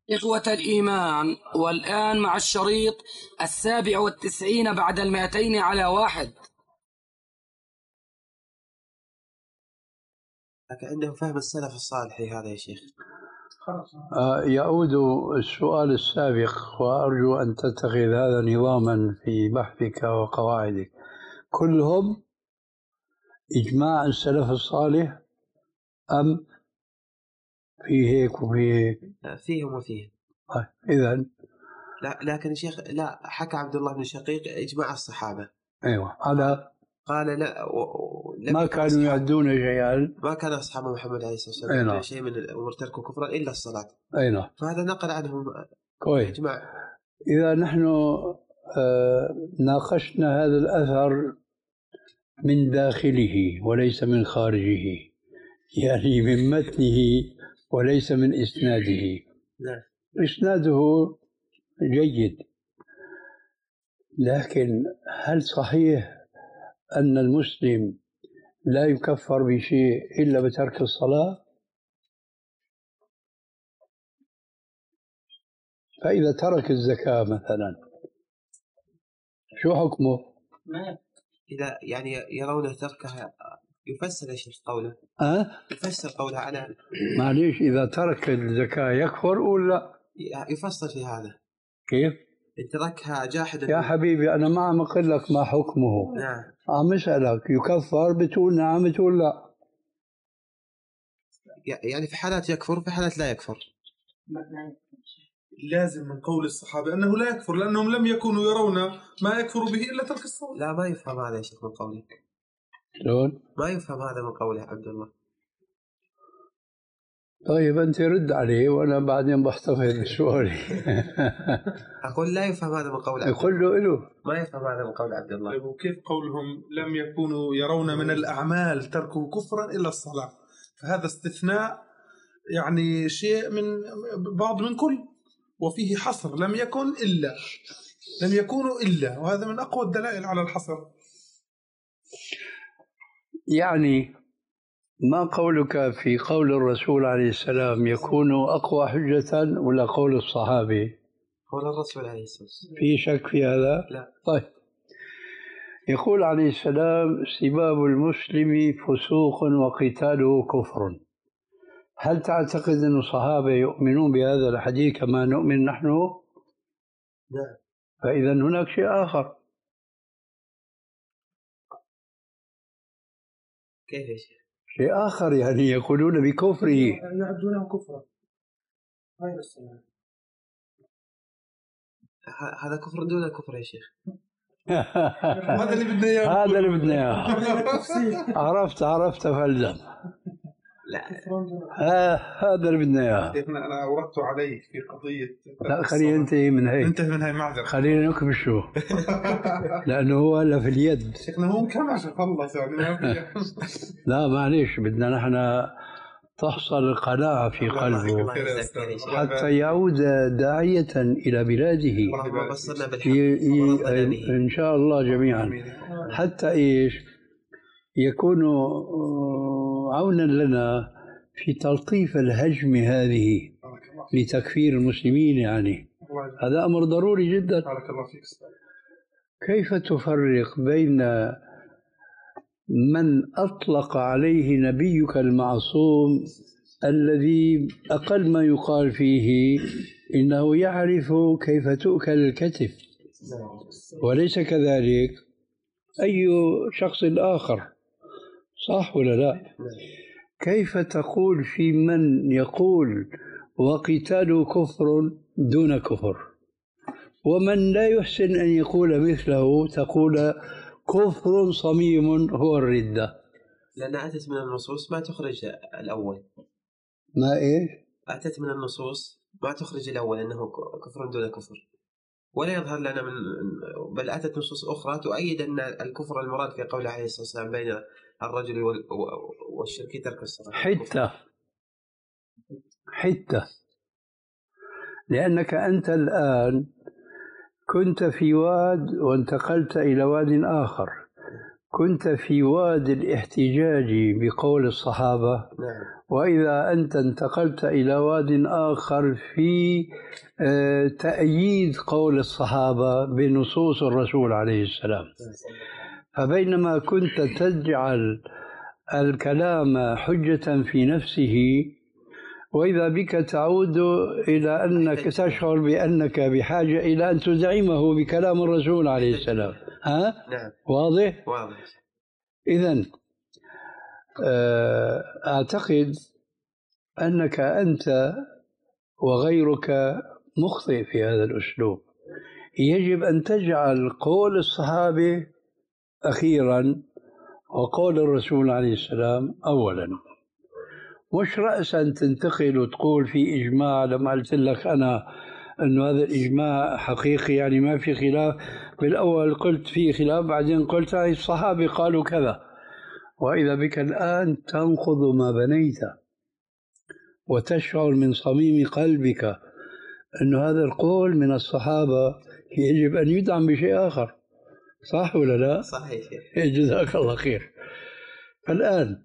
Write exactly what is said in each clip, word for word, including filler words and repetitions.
إخوة الإيمان، والآن مع الشريط السابع والتسعين بعد المائتين على واحد. لكن عندهم فهم السلف الصالح هذا يا شيخ. آه يعود السؤال السابق، وأرجو أن تتخذ هذا نظاما في بحثك وقواعدك. كلهم إجماع السلف الصالح أم في هيك وفي هيك؟ فيهم وفيهم. آه إذن لا لكن يا شيخ، لا حكى عبد الله بن شقيق إجماع الصحابة. أيوة على قال لا و... ما كانوا يعدون شيئا، ما كان أصحاب محمد عليه الصلاة والسلام يعدون شيء من الأمور تركوا كفرا إلا الصلاة. أيوة. فهذا نقل عنهم كويس. إجماع. إذا نحن آه ناقشنا هذا الأثر من داخله وليس من خارجه، يعني من متنه وليس من إسناده. لا. إسناده جيد، لكن هل صحيح أن المسلم لا يكفر بشيء إلا بترك الصلاة؟ فإذا ترك الزكاة مثلا شو حكمه؟ إذا يعني يرون تركها يفسر يا شيخ قوله. أه؟ يفسر قوله على معليش، إذا ترك الزكاة يكفر ولا؟ يفسر في هذا. كيف؟ تركها جاحدا. يا حبيبي أنا ما عم أقول لك ما حكمه. نعم. عم أسألك يكفر، بتقول نعم بتقول لا. يعني في حالات يكفر في حالات لا يكفر. لازم من قول الصحابة أنه لا يكفر، لأنهم لم يكونوا يرون ما يكفر به إلا ترك الصلاة. لا ما يفهم هذا يا شيخ من قولك. شلون؟ ما يفهم هذا من قوله عبد الله. طيب أنت رد عليه وأنا بعدين بحتفظ بسؤالي. أقول لا يفهم هذا من قول عبد الله. يقول له إله ما يفهم هذا من قول عبد الله. طيب وكيف قولهم لم يكونوا يرون من الأعمال تركوا كفرا إلا الصلاة؟ فهذا استثناء، يعني شيء من بعض من كل، وفيه حصر لم يكن إلا، لم يكونوا إلا، وهذا من أقوى الدلائل على الحصر. يعني ما قولك في قول الرسول عليه السلام يكون أقوى حجة ولا قول الصحابي؟ قول الرسول عليه السلام. في شك في هذا؟ لا. طيب، يقول عليه السلام سباب المسلم فسوق وقتاله كفر. هل تعتقد أن الصحابة يؤمنون بهذا الحديث كما نؤمن نحن؟ لا. فإذا هناك شيء آخر. كيف يا شيخ؟ شيء آخر، يعني يقولون بكفره، يعدونه كفرا غير الصلاة. هذا كفر دون كفر يا شيخ. هذا اللي بدنا اياه. هذا اللي بدنا اياه. عرفت عرفت فلزم. لا. آه هذا اللي بدنا اياه. انا اوردت عليك في قضيه. لا خلينا ننتهي من هي. انتهي من هي معذره. خلينا نكمشه. لانه هو هلا في اليد. شيخنا هو مكمش خلص يعني ما في. لا معليش، بدنا نحن تحصل القناعة في قلبه حتى يعود داعية إلى بلاده إن شاء الله جميعا، حتى إيش يكون عونا لنا في تلطيف الهجم هذه لتكفير المسلمين. يعني هذا أمر ضروري جدا. كيف تفرق بين من أطلق عليه نبيك المعصوم الذي أقل ما يقال فيه إنه يعرف كيف تؤكل الكتف، وليس كذلك أي شخص آخر، صح ولا لا؟ كيف تقول في من يقول وقتال كفر دون كفر، ومن لا يحسن أن يقول مثله تقول كفر صميم هو الردة؟ لأن أتت من النصوص ما تخرج الأول. ما إيش؟ أتت من النصوص ما تخرج الأول أنه كفر دون كفر، ولا يظهر لنا من، بل أتت نصوص أخرى تؤيد أن الكفر المراد في قول عليه الصلاة والسلام بين الرجل والشرك ترك الصلاة. حتى حتى لأنك أنت الآن كنت في واد وانتقلت إلى واد آخر، كنت في وادي الاحتجاج بقول الصحابة، نعم. وإذا أنت انتقلت إلى واد آخر في تأييد قول الصحابة بنصوص الرسول عليه السلام. فبينما كنت تجعل الكلام حجة في نفسه، وإذا بك تعود إلى أنك تشعر بأنك بحاجة إلى أن تدعمه بكلام الرسول عليه السلام. ها؟ نعم. واضح؟ واضح. إذن أعتقد أنك أنت وغيرك مخطئ في هذا الأسلوب. يجب أن تجعل قول الصحابة أخيرا وقول الرسول عليه السلام أولا، مش رأسا تنتقل وتقول في إجماع. لما قلت لك أنا أنه هذا الإجماع حقيقي يعني ما في خلاف، بالأول قلت في خلاف، بعدين قلت هاي الصحابة قالوا كذا، وإذا بك الآن تنقض ما بنيت وتشعر من صميم قلبك أن هذا القول من الصحابة يجب أن يدعم بشيء آخر. صح ولا لا؟ صحيح. جزاك الله خير. فالآن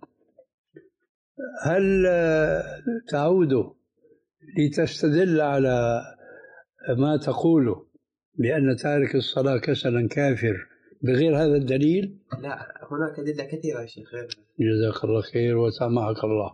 هل تعود لتستدل على ما تقوله بأن تارك الصلاة كسلا كافر بغير هذا الدليل؟ لا، هناك أدلة كثيرة يا شيخ. جزاك الله خير وسامحك الله.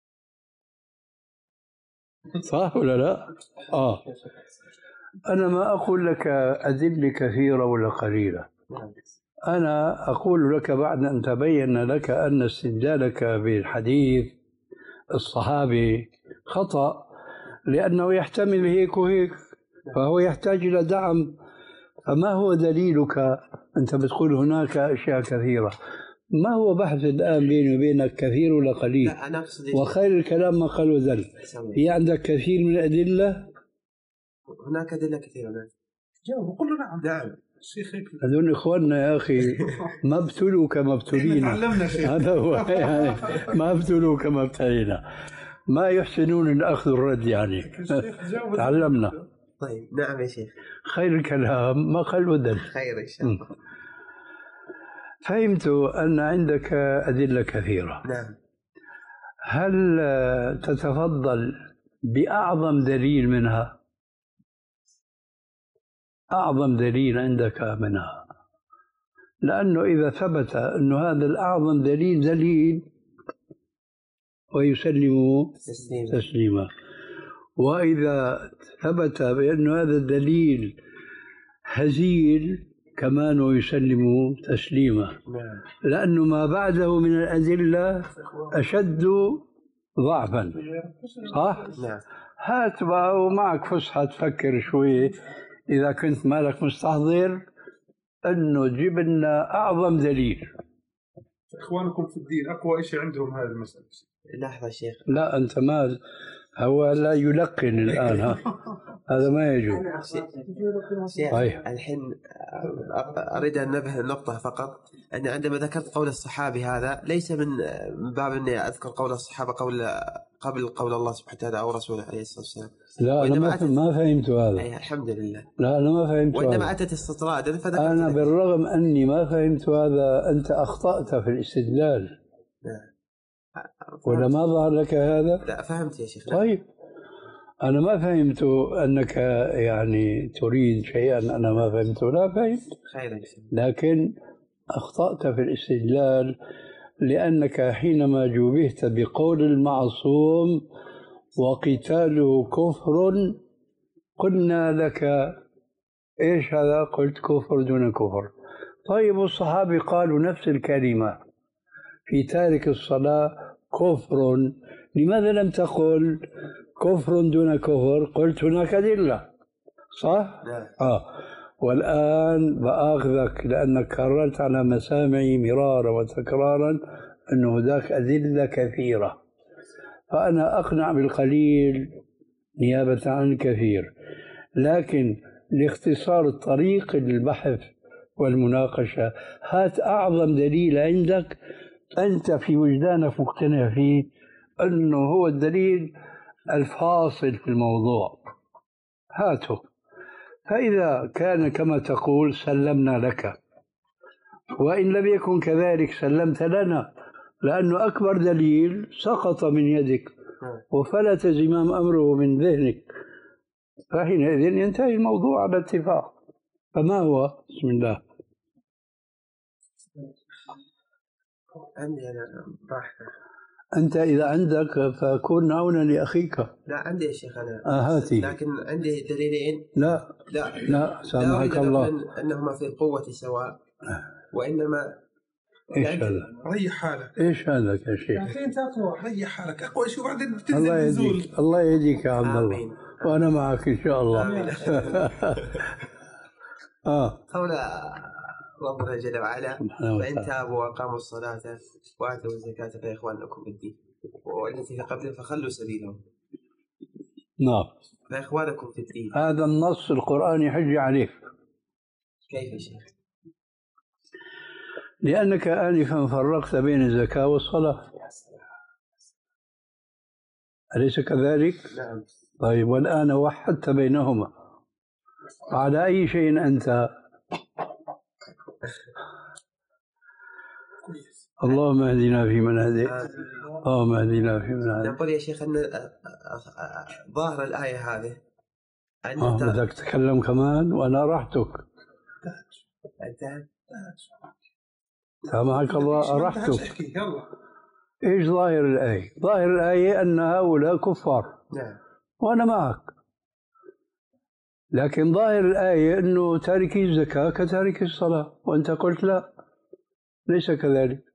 صح ولا لا؟ آه أنا ما أقول لك أدلة كثيرة ولا قليلة، أنا أقول لك بعد أن تبين لك أن استدلالك بالحديث الصحابي خطأ، لأنه يحتمل هيك وهيك، فهو يحتاج إلى دعم. فما هو دليلك؟ أنت بتقول هناك أشياء كثيرة. ما هو بحث الآن بيني وبينك كثير ولا قليل؟ لا، أنا أقصد وخير الكلام ما قال وزل. في عندك كثير من الأدلة؟ هناك أدلة كثيرة. نعم. جاوب قل نعم. نعم. هذول إخواننا يا أخي ما ابتلوا كما ابتلينا. هذا هو يعني ما ابتلوا كما ابتلينا، ما يحسنون الأخذ والرد يعني. تعلمنا. طيب. نعم يا شيخ. خير الكلام ما قل ودل. خير إن شاء الله. فهمت أن عندك أدلة كثيرة. نعم. هل تتفضل بأعظم دليل منها؟ أعظم دليل عندك منها، لأنه إذا ثبت أن هذا الأعظم دليل دليل ويسلم تسليما, تسليما. وإذا ثبت بأن هذا الدليل هزيل كمان ويسلم تسليما. نعم. لأنه ما بعده من الأدلة أشد ضعفا. صح؟ نعم. هات بقى ومعك فسحة تفكر شوي إذا كنت مالك مستحضر أنه جيب لنا أعظم دليل. إخوانكم في الدين أقوى شيء عندهم هذه المسألة. لحظة شيخ. لا أنت ما هو لا يلقن الآن. ها هذا ما يجوز. شيخ الحين أريد أن نبه النقطة فقط، أن عندما ذكرت قول الصحابي هذا ليس من باب أني أذكر قول الصحابة قول قبل قول الله سبحانه وتعالى أو رسوله عليه الصلاة والسلام. لا أنا ما, أتت... ما فهمت هذا. أي الحمد لله. لا أنا ما فهمت هذا. وإنما أتت استطرادا فذكرت. أنا لك. بالرغم أني ما فهمت هذا أنت أخطأت في الاستدلال. نعم. ولا ما ظهر لك هذا؟ لا فهمت يا شيخ. طيب أنا ما فهمت أنك يعني تريد شيئا أنا ما فهمته. لا فهمت. خير. لكن أخطأت في الاستدلال لأنك حينما جوبهت بقول المعصوم وقتاله كفر قلنا لك إيش هذا؟ قلت كفر دون كفر. طيب الصحابة قالوا نفس الكلمة في تارك الصلاة كفر، لماذا لم تقل كفر دون كفر؟ قلت هناك أدلة. صح؟ نعم. آه. والآن بآخذك لأنك كررت على مسامعي مرارا وتكرارا أن هناك أدلة كثيرة، فأنا أقنع بالقليل نيابة عن الكثير. لكن لاختصار طريق البحث والمناقشة هات أعظم دليل عندك أنت في وجدانك مقتنع فيه أنه هو الدليل الفاصل في الموضوع، هاته. فإذا كان كما تقول سلمنا لك، وإن لم يكن كذلك سلمت لنا، لأنه أكبر دليل سقط من يدك وفلت زمام أمره من ذهنك، فحينئذ ينتهي الموضوع على اتفاق. فما هو؟ بسم الله. عندي أنا براحتك. أنت إذا عندك فكن عونا لأخيك. لا عندي يا شيخ أنا. آه هاتي. لكن عندي دليلين. لا لا لا سامحك الله. أنهما في القوة سواء، وإنما إيش هذا؟ ريح حالك. إيش هذا يا شيخ؟ يعني أنت أقوى، ريح حالك أقوى شيء وبعدين بتنزل الله يهديك، الله يهديك يا عبد الله، وأنا معك إن شاء الله. آه. قول ربنا جل وعلا: فإن تابوا وأقاموا الصلاة وآتوا الزكاة فإخوانكم بالدين، والتي في قبلهم فخلوا سبيلهم. نعم. فإخوانكم في الدين. هذا النص القرآني حجة عليك. كيف يا شيخ؟ لأنك آنفا فرقت بين الزكاة والصلاة، أليس كذلك؟ نعم. طيب، والآن وحدت بينهما، على أي شيء أنت؟ اللهم اهدنا فيمن هديت، اللهم اهدنا فيمن هديت. نقول يا شيخ أن ظاهر الآية هذه آه بدك تتكلم كمان وأنا راحتك. أنت سامحك الله، راحتك. يلا. إيش ظاهر الآية؟ ظاهر الآية أن هؤلاء كفار. نعم. وأنا معك، لكن ظاهر الآية أنه تاركي الزكاة كتاركي الصلاة، وأنت قلت لا، ليس كذلك.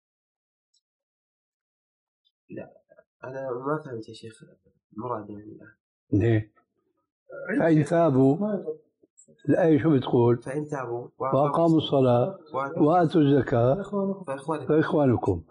لا أنا ما فهمت يا شيخ مراد يعني. ليه؟ فإن تابوا، الآية شو بتقول؟ فإن تابوا وأقاموا الصلاة وآتوا الزكاة فإخوانكم.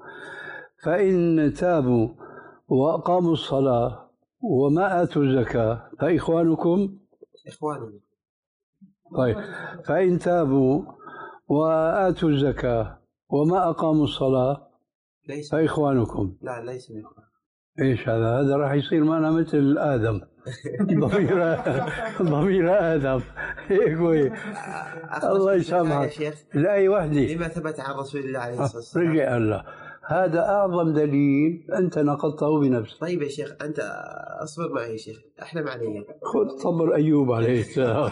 فإن تابوا وأقاموا الصلاة وما آتوا الزكاة فإخوانكم إخواننا. طيب، فإن تابوا وآتوا الزكاة وما أقاموا الصلاة ليس فإخوانكم. لا ليس بإخوان. إيش هذا؟ هذا راح يصير معنا مثل آدم. ضمير ضمير آدم هيك وي. الله يسامحك. الآية وحدة. لما ثبت عن رسول الله عليه الصلاة والسلام. رجع الله، هذا أعظم دليل أنت نقضته بنفسك. طيب يا شيخ أنت أصبر معي يا شيخ، أحلم علي. خذ صبر أيوب عليه السلام.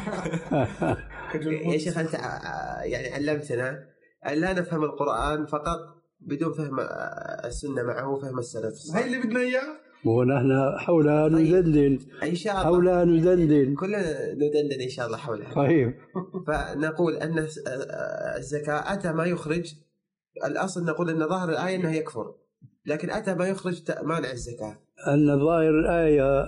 يا شيخ أنت يعني علمتنا أن لا نفهم القرآن فقط بدون فهم السنة معه وفهم السلف. هاي اللي بدنا إياه. ونحن حولها ندندن. إن شاء الله. حولها ندندن. كلنا ندندن إن شاء الله حولها. طيب. فنقول أن الزكاة أتى ما يخرج، الأصل نقول أن ظاهر الآية أنه يكفر، لكن أتى ما يخرج مانع الزكاة. أن ظاهر الآية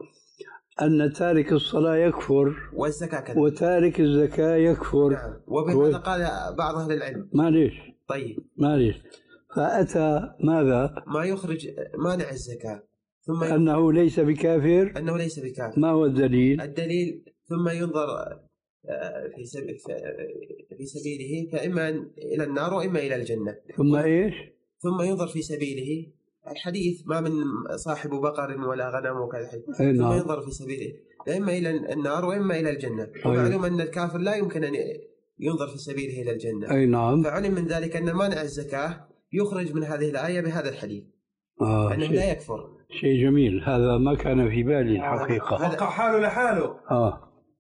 أن تارك الصلاة يكفر والزكاة كذلك، وتارك الزكاة يكفر. نعم. وبهذا قال بعض أهل العلم. معليش. طيب. معليش. فأتى ماذا؟ ما يخرج مانع الزكاة، ثم أنه ليس بكافر. أنه ليس بكافر. ما هو الدليل؟ الدليل ثم ينظر في في سبيله فإما إلى النار وإما إلى الجنة. ثم إيش؟ ثم ينظر في سبيله، الحديث ما من صاحب بقر ولا غنم وكذا. ثم نعم. ينظر في سبيله إما إلى النار وإما إلى الجنة. ومعلوم أن الكافر لا يمكن أن ينظر في سبيله إلى الجنة. أي نعم. فعلم من ذلك أن مانع الزكاة يخرج من هذه الآية بهذا الحديث. آه أنه لا يكفر. شيء جميل، هذا ما كان في بالي الحقيقة. وقع حاله لحاله. آه.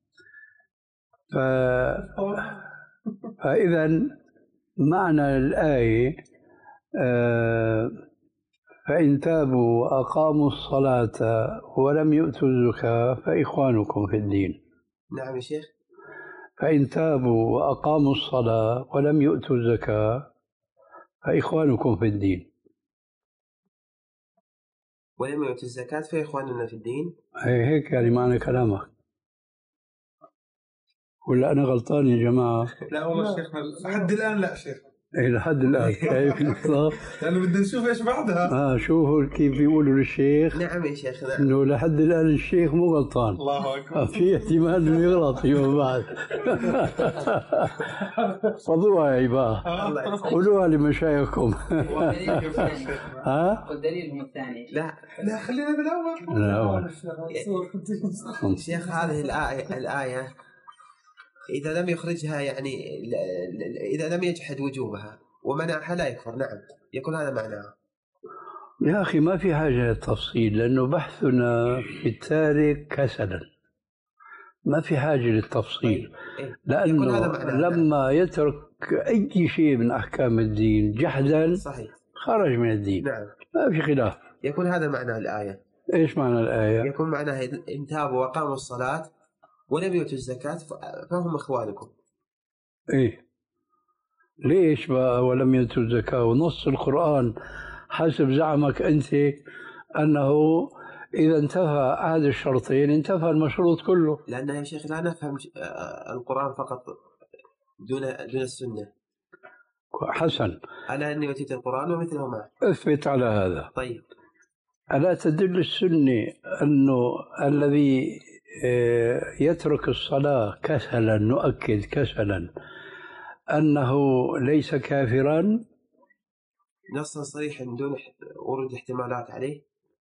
ف... فإذا معنى الآية آه فإن تابوا وأقاموا الصلاة ولم يؤتوا الزكاة فإخوانكم في الدين. نعم يا شيخ. فإن تابوا وأقاموا الصلاة ولم يؤتوا الزكاة فإخوانكم في الدين. ولم يؤتوا الزكاة فإخواننا في الدين. هيك يعني معنى كلامك، ولا أنا غلطان يا جماعة؟ لا والله شيخنا لحد الآن لا شيخ. إيه لحد الآن كيف الإطلاق؟ لأنه بدنا نشوف إيش بعدها. آه شوفوا كيف بيقولوا للشيخ. نعم يا شيخ. نعم. إنه لحد الآن الشيخ مو غلطان. الله أكبر. في احتمال إنه يغلط فيما بعد. خذوها يا عباد، قولوها لمشايخكم. ها؟ والدليل هو الثاني. لا لا خلينا بالأول. لا. شيخ هذه الآية الآية إذا لم يخرجها يعني إذا لم يجحد وجوبها ومنعها لا يكفر. نعم يكون هذا معناه. يا أخي ما في حاجة للتفصيل، لأنه بحثنا في التارك كسلا، ما في حاجة للتفصيل. لأنه لما يترك أي شيء من أحكام الدين جحدا صحيح خرج من الدين. نعم ما في خلاف. يكون هذا معنى الآية. إيش معنى الآية؟ يكون معناها إن تابوا وقاموا الصلاة ولم يؤتوا الزكاة فهم إخوانكم. إيه ليش بقى ولم يؤتوا الزكاة؟ ونص القرآن حسب زعمك أنت أنه إذا انتفى أحد الشرطين انتفى المشروط كله. لأن يا شيخ لا نفهم القرآن فقط دون دون السنة. حسن، على أني أتيت القرآن ومثله معه. اثبت على هذا. طيب ألا تدل السنة أنه الذي يترك الصلاة كسلا، نؤكد كسلا، أنه ليس كافرا؟ نصا صريحا دون ورود احتمالات عليه.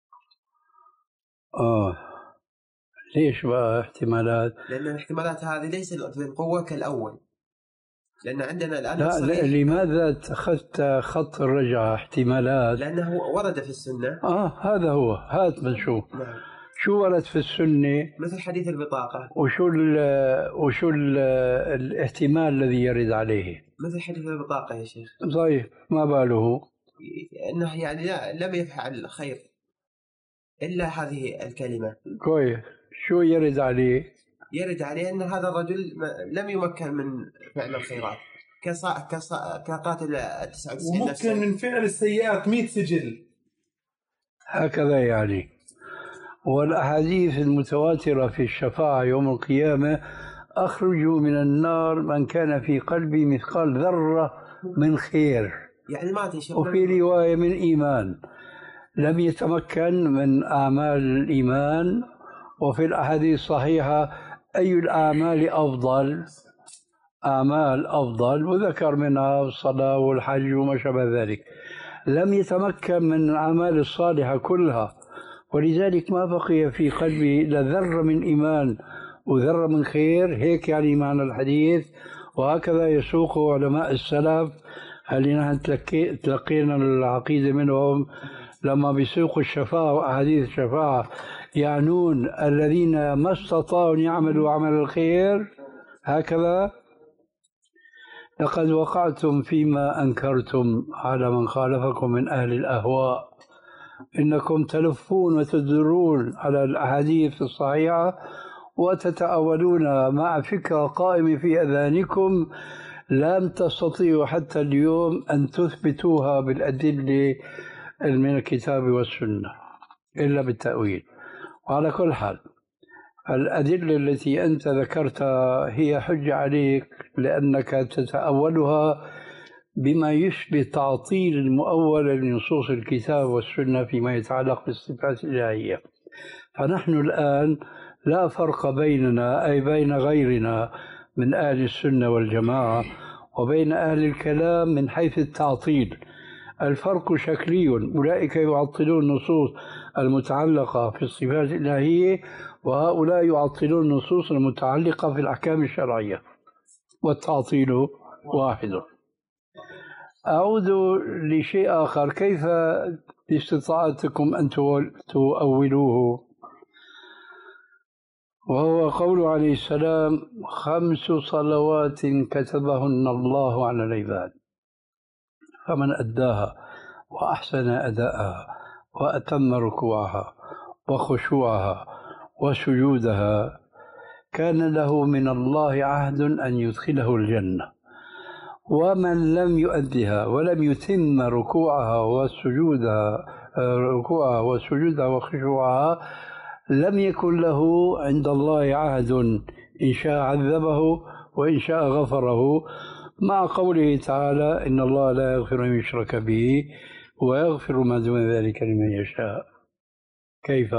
آه ليش بقى احتمالات؟ لأن الاحتمالات هذه ليست بالقوة كالأول، لأن عندنا الآن لا, لا لماذا اتخذت خط الرجعة احتمالات؟ لأنه ورد في السنة. آه هذا هو، هات بنشوف. نعم. شو ورد في السنة؟ مثل حديث البطاقة. وشو ال وشو ال الاحتمال الذي يرد عليه؟ مثل حديث البطاقة يا شيخ. طيب ما باله؟ أنه يعني لا لم يفعل خير إلا هذه الكلمة. كويس. شو يرد عليه؟ يرد عليه أن هذا الرجل لم يمكن من فعل الخيرات كصا كصا كقاتل التسعة وتسعين وممكن من فعل السيئات مئة سجل. هكذا يعني. والأحاديث المتواترة في الشفاعة يوم القيامة أخرجوا من النار من كان في قلبي مثقال ذرة من خير، يعني ما وفي رواية من إيمان، لم يتمكن من أعمال الإيمان. وفي الأحاديث الصحيحة أي الأعمال أفضل؟ أعمال أفضل، وذكر منها الصلاة والحج وما شابه ذلك. لم يتمكن من الأعمال الصالحة كلها، ولذلك ما بقي في قلبي إلا ذرة من إيمان وذرة من خير. هيك يعني معنى الحديث، وهكذا يسوق علماء السلف. هل نحن تلقينا العقيدة منهم لما بيسوقوا الشفاعة وأحاديث الشفاعة يعنون الذين ما استطاعوا أن يعملوا عمل الخير. هكذا لقد وقعتم فيما أنكرتم على من خالفكم من أهل الأهواء، إنكم تلفون وتدرون على الأحاديث الصحيحة وتتأولون مع فكرة قائمة في أذهانكم لم تستطيعوا حتى اليوم أن تثبتوها بالأدلة من الكتاب والسنة إلا بالتأويل. وعلى كل حال الأدلة التي أنت ذكرتها هي حجة عليك، لأنك تتأولها بما يشبه تعطيل المؤول لنصوص الكتاب والسنة فيما يتعلق بالصفات الإلهية. فنحن الآن لا فرق بيننا أي بين غيرنا من أهل السنة والجماعة وبين أهل الكلام من حيث التعطيل. الفرق شكلي، أولئك يعطلون النصوص المتعلقة في الصفات الإلهية، وهؤلاء يعطلون النصوص المتعلقة في الأحكام الشرعية، والتعطيل واحد. أعود لشيء آخر، كيف باستطاعتكم أن تؤولوه؟ وهو قول عليه السلام: خمس صلوات كتبهن الله على العباد، فمن أداها وأحسن أداءها وأتم ركوعها وخشوعها وسجودها كان له من الله عهد أن يدخله الجنة. ومن لم يؤدها ولم يتم ركوعها وسجودها ركوعها وسجودها وخشوعها لم يكن له عند الله عهد، إن شاء عذبه وإن شاء غفره، مع قوله تعالى: إن الله لا يغفر أن يشرك به ويغفر ما دون ذلك لمن يشاء. كيف؟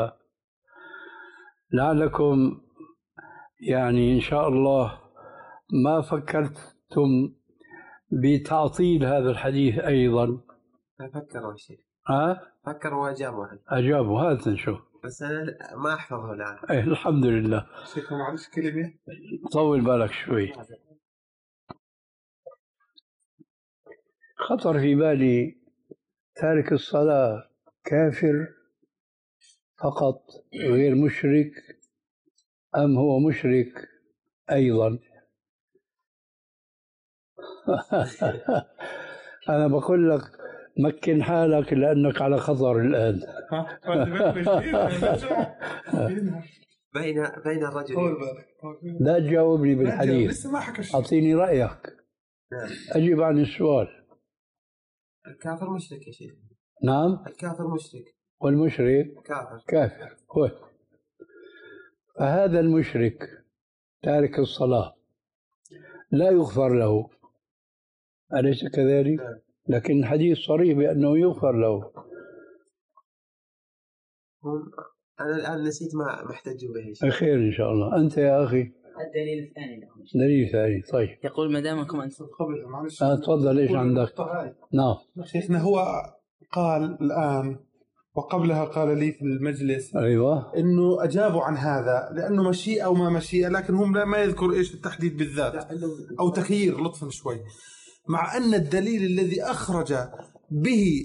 لعلكم يعني إن شاء الله ما فكرتم بتعطيل هذا الحديث أيضا. فكروا شيء. ها؟ فكروا وأجابوا. أجابوا، هذا نشوف. بس أنا ما أحفظه الآن. إيه الحمد لله. شيخ معلش كلمة طول بالك شوي. خطر في بالي تارك الصلاة كافر فقط غير مشرك أم هو مشرك أيضا؟ أنا بقول لك مكن حالك لأنك على خطر الآن. بين بين الرجل لا تجاوبني بالحديث، أعطيني رأيك. أجيب عن السؤال. الكافر مشرك يا شيخ. نعم الكافر مشرك والمشرك كافر كافر. هو فهذا المشرك تارك الصلاة لا يغفر له، أليس كذلك؟ لكن الحديث صريح بأنه يغفر له. أنا الآن نسيت ما محتاج به. خير إن شاء الله. أنت يا أخي الدليل الثاني لهم. دليل ثاني. طيب يقول ما دامكم أنتم آه تفضل. إيش عندك؟ نعم شيخنا هو قال الآن وقبلها قال لي في المجلس أيوة إنه أجابوا عن هذا لأنه مشيئة أو ما مشيئة، لكن هم لا ما يذكر إيش التحديد بالذات أو تخيير لطفا شوي، مع أن الدليل الذي أخرج به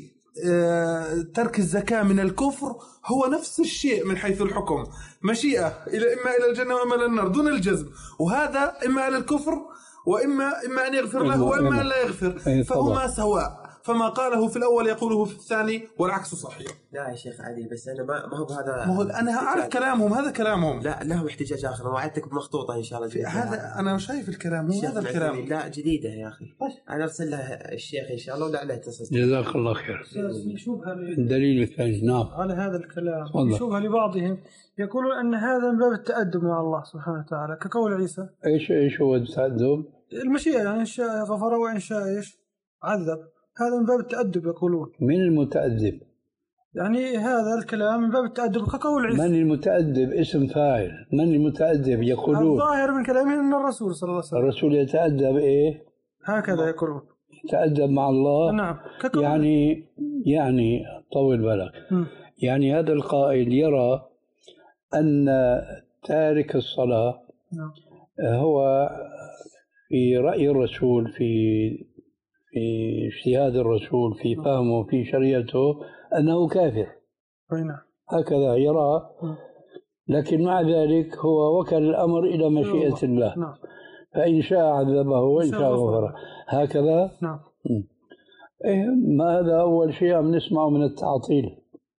ترك الزكاة من الكفر هو نفس الشيء من حيث الحكم، مشيئة إلى إما إلى الجنة وإما إلى النار دون الجزم، وهذا إما إلى الكفر وإما إما أن يغفر له وإما أن لا يغفر، فهما سواء، فما قاله في الأول يقوله في الثاني والعكس صحيح. لا يا شيخ علي بس أنا ما ما هو بهذا. ما هو أنا أعرف كلامهم، هذا كلامهم. لا لهم احتجاج آخر، وعدتك بمخطوطة إن شاء الله. هذا أنا شايف الكلام مو هذا الكلام. لا جديدة يا أخي. أنا أرسل لها الشيخ إن شاء الله ولا عليه تصل. جزاك الله خير. الدليل الثاني. نعم على هذا الكلام يشوبها لبعضهم، يقولون أن هذا من باب التأدب مع الله سبحانه وتعالى كقول عيسى. إيش إيش هو التأدب؟ المشيئة يعني إن شاء غفر وإن شاء إيش عذب، هذا من باب التأدب يقولون. من المتأدب؟ يعني هذا الكلام من باب التأدب كقول عيسى. من المتأدب اسم فاعل، من المتأدب يقولون. الظاهر من كلامهم أن الرسول صلى الله عليه وسلم. الرسول يتأدب إيه؟ هكذا يقولون. يتأدب مع الله. نعم. يعني يعني طول بالك. م. يعني هذا القائل يرى أن تارك الصلاة نعم. هو في رأي الرسول، في في اجتهاد الرسول، في فهمه، في شريعته، أنه كافر. نعم. هكذا يرى. لكن مع ذلك هو وكل الأمر إلى مشيئة الله. نعم. فإن شاء عذبه وإن شاء غفره. هكذا. نعم. إيه ما هذا أول شيء عم نسمعه من التعطيل.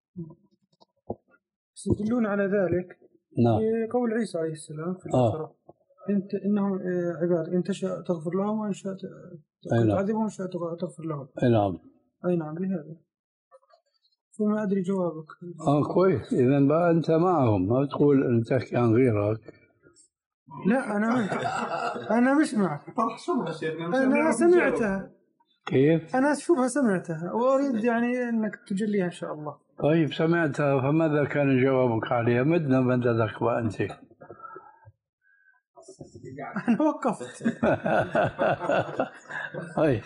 يدلون على ذلك. نعم. قول عيسى عليه السلام في آه. الآخرة. انت انهم عباد ان تشاء تغفر لهم وان شاء تعذبهم وان شاء تغفر لهم. اي نعم. اي نعم لهذا. فما ادري جوابك. اه كويس. اذا بقى انت معهم، ما تقول ان تحكي عن غيرك. لا انا مش انا مش معك. انا سمعتها. كيف؟ انا شوفها سمعتها واريد يعني انك تجليها ان شاء الله. طيب سمعتها، فماذا كان جوابك عليها؟ مدنا مددك وانت. أنا وقفت. طيب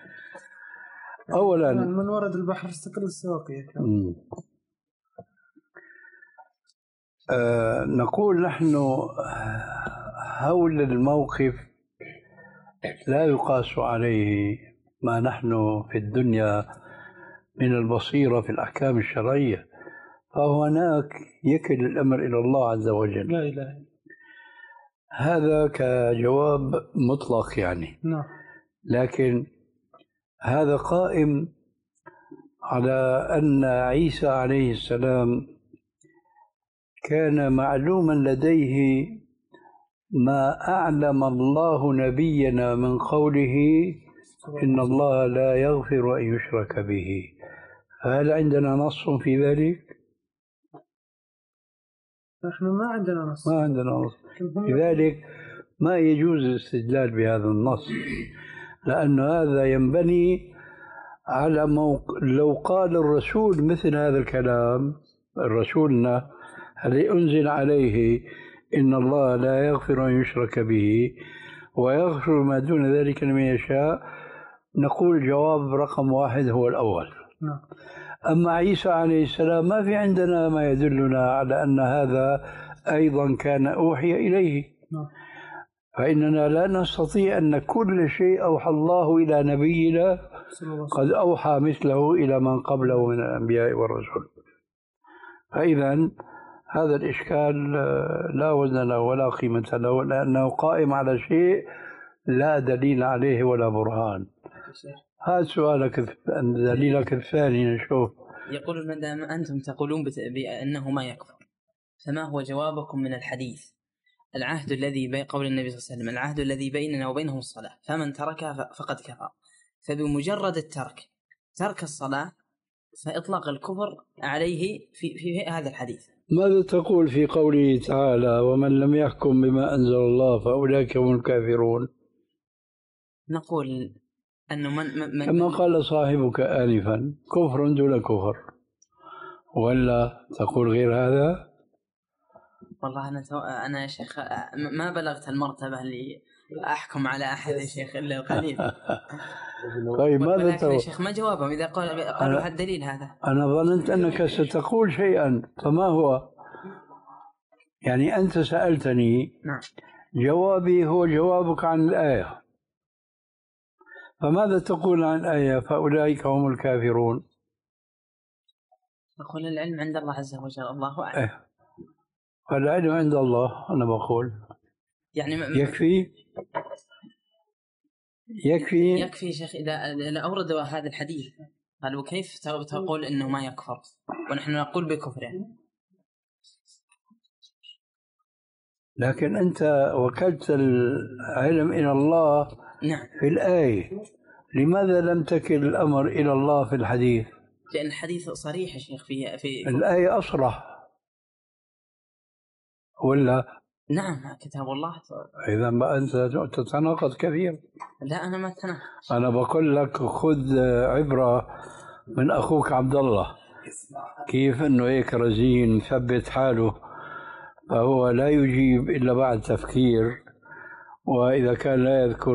أولا من ورد البحر استقل السواقية. آه نقول نحن هول الموقف لا يقاس عليه ما نحن في الدنيا من البصيرة في الأحكام الشرعية، فهناك يكل الأمر إلى الله عز وجل. لا إله. هذا كجواب مطلق يعني. نعم. لكن هذا قائم على أن عيسى عليه السلام كان معلوما لديه ما أعلم الله نبينا من قوله إن الله لا يغفر أن يشرك به. فهل عندنا نص في ذلك؟ نحن ما عندنا نص. ما عندنا نص. لذلك ما يجوز الاستدلال بهذا النص، لأن هذا ينبني على موق... لو قال الرسول مثل هذا الكلام، رسولنا الذي أنزل عليه إن الله لا يغفر أن يشرك به ويغفر ما دون ذلك لمن يشاء، نقول جواب رقم واحد هو الأول. نعم. أما عيسى عليه السلام ما في عندنا ما يدلنا على أن هذا أيضا كان أوحي إليه، فإننا لا نستطيع أن كل شيء أوحى الله إلى نبينا قد أوحى مثله إلى من قبله من الأنبياء والرسل. فإذا هذا الإشكال لا وزن له ولا قيمة له، لأنه قائم على شيء لا دليل عليه ولا برهان. هذا سؤالك دليلك الثاني. نشوف. يقول ما دام أنتم تقولون بأنه ما يكفر، فما هو جوابكم من الحديث العهد الذي بين قول النبي صلى الله عليه وسلم العهد الذي بيننا وبينهم الصلاة فمن تركها فقد كفر، فبمجرد الترك ترك الصلاة فإطلاق الكفر عليه في, في هذا الحديث. ماذا تقول في قوله تعالى ومن لم يحكم بما أنزل الله فأولئك هم الكافرون؟ نقول أنه من, من كما قال صاحبك آنفا كفر دون كفر، ولا تقول غير هذا؟ والله أنا أنا يا شيخ ما بلغت المرتبة اللي أحكم على أحد يا شيخ إلا القليل. طيب ماذا تقول يا شيخ؟ ما جوابهم إذا قالوا هذا الدليل هذا؟ أنا ظننت أنك ستقول شيئا، فما هو؟ يعني أنت سألتني. نعم. جوابي هو جوابك عن الآية، فماذا تقول عن الآية فأولئك هم الكافرون؟ نقول العلم عند الله عز وجل، الله أعلم. إيه. العلم عند الله. أنا بقول يعني م... يكفي يكفي يكفي شيخ إذا أوردوا هذا الحديث قالوا كيف تقول إنه ما يكفر ونحن نقول بكفره؟ لكن أنت وكلت العلم إلى الله. نعم. في الآية، لماذا لم تكل الأمر إلى الله في الحديث؟ لأن الحديث صريح يا شيخ في في الآية أصرح ولا؟ نعم كتاب الله. إذا ما أنت تتناقض كثير. لا أنا ما أتناقض. أنا بقول لك خذ عبرة من أخوك عبد الله، كيف إنه هيك رزين مثبت حاله، فهو لا يجيب إلا بعد تفكير، وإذا كان لا يذكر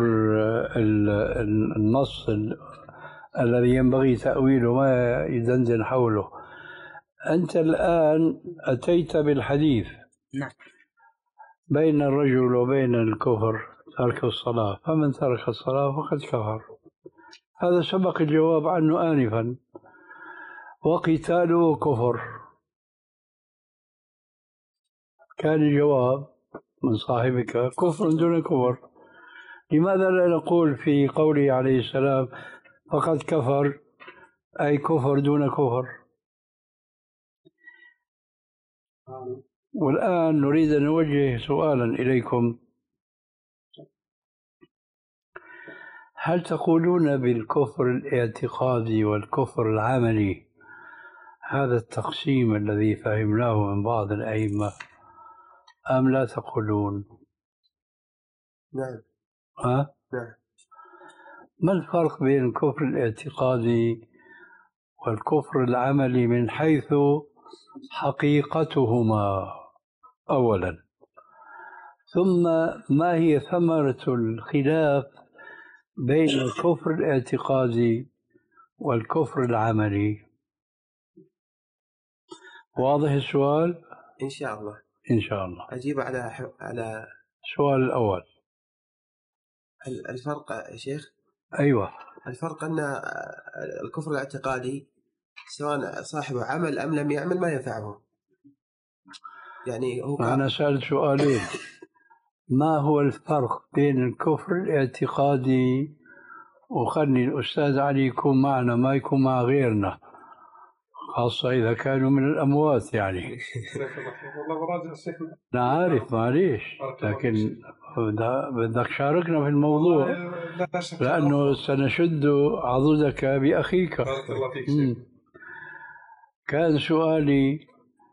النص الذي ينبغي تأويله ما يدندن حوله. أنت الآن أتيت بالحديث. نعم. بين الرجل وبين الكفر ترك الصلاة، فمن ترك الصلاة فقد كفر. هذا سبق الجواب عنه آنفا. وقتاله كفر. كان الجواب من صاحبك كفر دون كفر. لماذا لا نقول في قوله عليه السلام فقد كفر أي كفر دون كفر؟ والآن نريد أن نوجه سؤالا إليكم. هل تقولون بالكفر الاعتقادي والكفر العملي هذا التقسيم الذي فهمناه من بعض الأئمة، أم لا تقولون؟ نعم. ها؟ نعم. ما الفرق بين الكفر الاعتقادي والكفر العملي من حيث حقيقتهما أولا، ثم ما هي ثمرة الخلاف بين الكفر الاعتقادي والكفر العملي؟ واضح السؤال؟ إن شاء الله. إن شاء الله. أجيب على على السؤال الأول. الفرق يا شيخ؟ أيوة. الفرق أن الكفر الاعتقادي سواء صاحبه عمل أم لم يعمل ما ينفعه. يعني هو أنا سألت سؤالين. ما هو الفرق بين الكفر الاعتقادي، وخلني الأستاذ علي يكون معنا ما يكون مع غيرنا، خاصة إذا كانوا من الأموات يعني. أنا عارف معليش، لكن بدك شاركنا في الموضوع لأنه سنشد عضدك بأخيك. كان سؤالي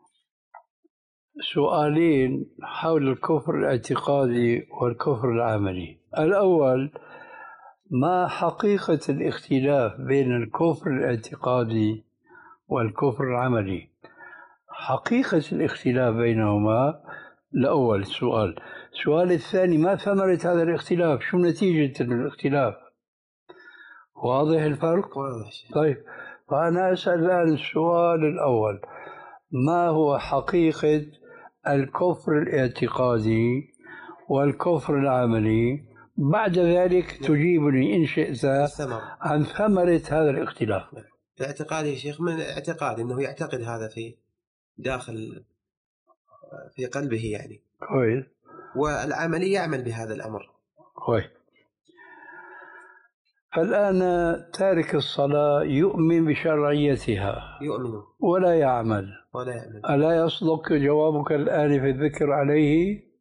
سؤالين حول الكفر الاعتقادي والكفر العملي. الأول، ما حقيقة الاختلاف بين الكفر الاعتقادي والكفر العملي؟ حقيقة الاختلاف بينهما الأول سؤال. السؤال الثاني، ما ثمرة هذا الاختلاف؟ شو نتيجة الاختلاف؟ واضح الفرق؟ واضح. طيب فأنا أسأل الآن السؤال الأول: ما هو حقيقة الكفر الاعتقادي والكفر العملي؟ بعد ذلك تجيبني إن شئت عن ثمرة هذا الاختلاف. الاعتقاد يا شيخ من الاعتقاد أنه يعتقد هذا في داخل في قلبه يعني. كويس. والعملي يعمل بهذا الأمر. كويس. فالآن تارك الصلاة يؤمن بشرعيتها، يؤمن ولا يعمل ولا يعمل. ألا يصدق جوابك الآن في الذكر عليه؟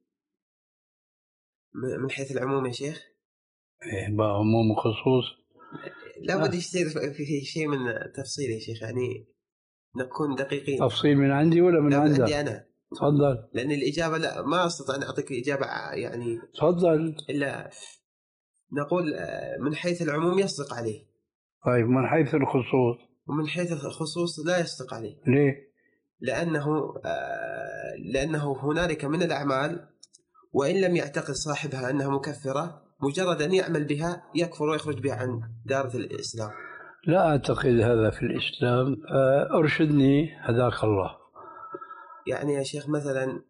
من حيث العموم يا شيخ؟ إيه بقى عموم وخصوص. لا بد يصير في شيء من تفصيل يا شيخ، يعني نكون دقيقين. تفصيل من عندي ولا من عندك؟ من عندي أنا. تفضل. لأن الإجابة لا ما أستطيع أن أعطيك إجابة يعني. تفضل. إلا نقول من حيث العموم يصدق عليه. طيب من حيث الخصوص؟ ومن حيث الخصوص لا يصدق عليه. ليه؟ لأنه لأنه هنالك من الأعمال وإن لم يعتقد صاحبها أنها مكفرة، مجرد أن يعمل بها يكفر ويخرج بها عن دائرة الإسلام. لا أعتقد هذا في الإسلام، أرشدني هداك الله. يعني يا شيخ مثلا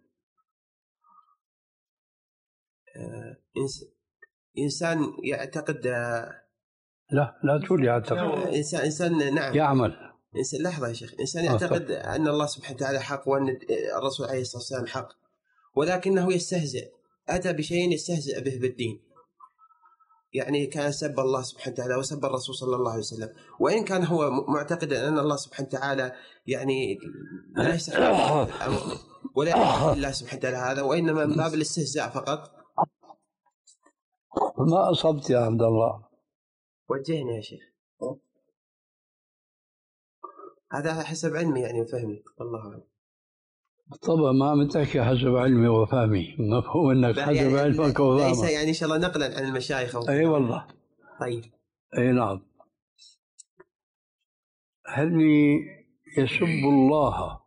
إنسان يعتقد، لا لا تقول يعتقد، إنسان إنسان نعم يعمل. إنسان لحظة يا شيخ، إنسان يعتقد آه أن الله سبحانه وتعالى حق وأن الرسول عليه الصلاة والسلام حق، ولكنه يستهزئ، أتى بشيء يستهزئ به بالدين. يعني كان سب الله سبحانه وتعالى وسب الرسول صلى الله عليه وسلم، وإن كان هو معتقدا أن الله سبحانه وتعالى يعني لا يستحق ولا يعرف الله سبحانه وتعالى هذا، وإنما من باب الاستهزاء فقط. ما أصبت يا عبد الله؟ وجهني يا شيخ. هذا حسب علمي يعني وفهمي، والله أعلم. طبعا ما عم تحكي حسب علمي وفهمي، مفهوم انك حسب يعني علمك وفهمك. ليس يعني ان شاء الله نقلا عن المشايخ. اي والله. طيب. اي نعم. هل يسب الله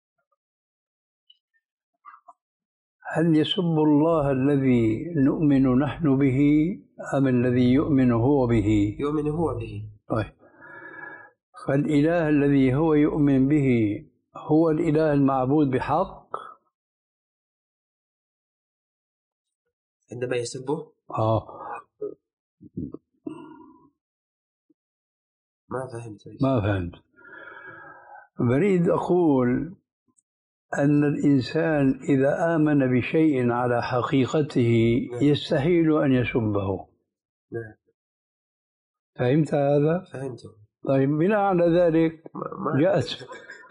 هل يسب الله الذي نؤمن نحن به أم الذي يؤمن هو به؟ يؤمن هو به. طيب، فالإله الذي هو يؤمن به هو الإله المعبود بحق عندما يسبه؟ آه ما فهمت. ما فهمت. بريد أقول أن الإنسان إذا آمن بشيء على حقيقته يستحيل أن يسبه. نعم. فهمت هذا؟ فهمته. طيب، بناء على ذلك جاءت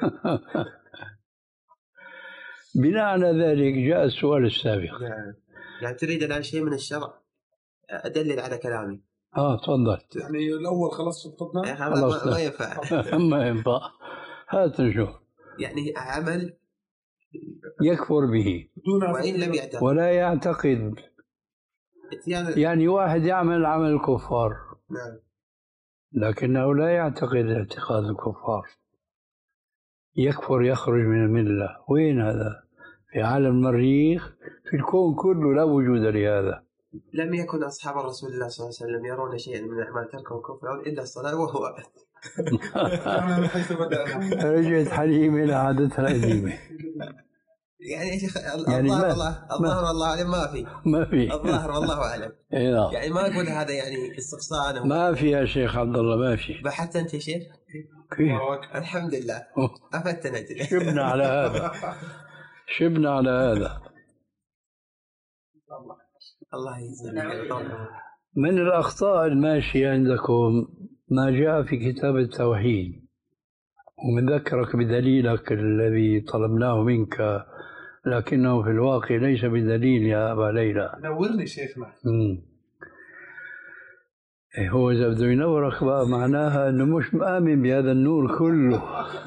بناء على ذلك جاء السؤال السابق. نعم. يعني تريد الآن شيء من الشرع أدلل على كلامي. آه تفضل. يعني الأول خلاص شطبنا. خلاص ما ينفع. ما ينفع. هات نشوف. يعني عمل يكفر به وإن لم يعتقد ولا يعتقد. يعني واحد يعمل عمل الكفار. نعم. لكنه لا يعتقد اعتقاد الكفار، يكفر يخرج من الملة. وين هذا؟ في عالم المريخ، في الكون كله لا وجود لهذا. لم يكن أصحاب الرسول الله صلى الله عليه وسلم يرون شيئا من أعمال تركه الكفر إلا الصلاة وهو من حيث بدأنا. رجعت حليم إلى عادتها القديمة. يعني يا شيخ الظاهر الله الظاهر والله أعلم ما في ما في الظاهر والله أعلم. يعني ما أقول هذا يعني استقصاء. ما في يا شيخ عبد الله، ما في. بحثت أنت يا شيخ؟ كيف؟ الحمد لله أفدتنا. شبنا على هذا شبنا على هذا. الله يجزاك. من الأخطاء الماشية عندكم ما جاء في كتاب التوحيد، ومذكرك بدليلك الذي طلبناه منك، لكنه في الواقع ليس بدليل يا أبا ليلى. نورني شيخنا. هو إذا بده ينورك بقى معناها أنه مش مآمن بهذا النور كله.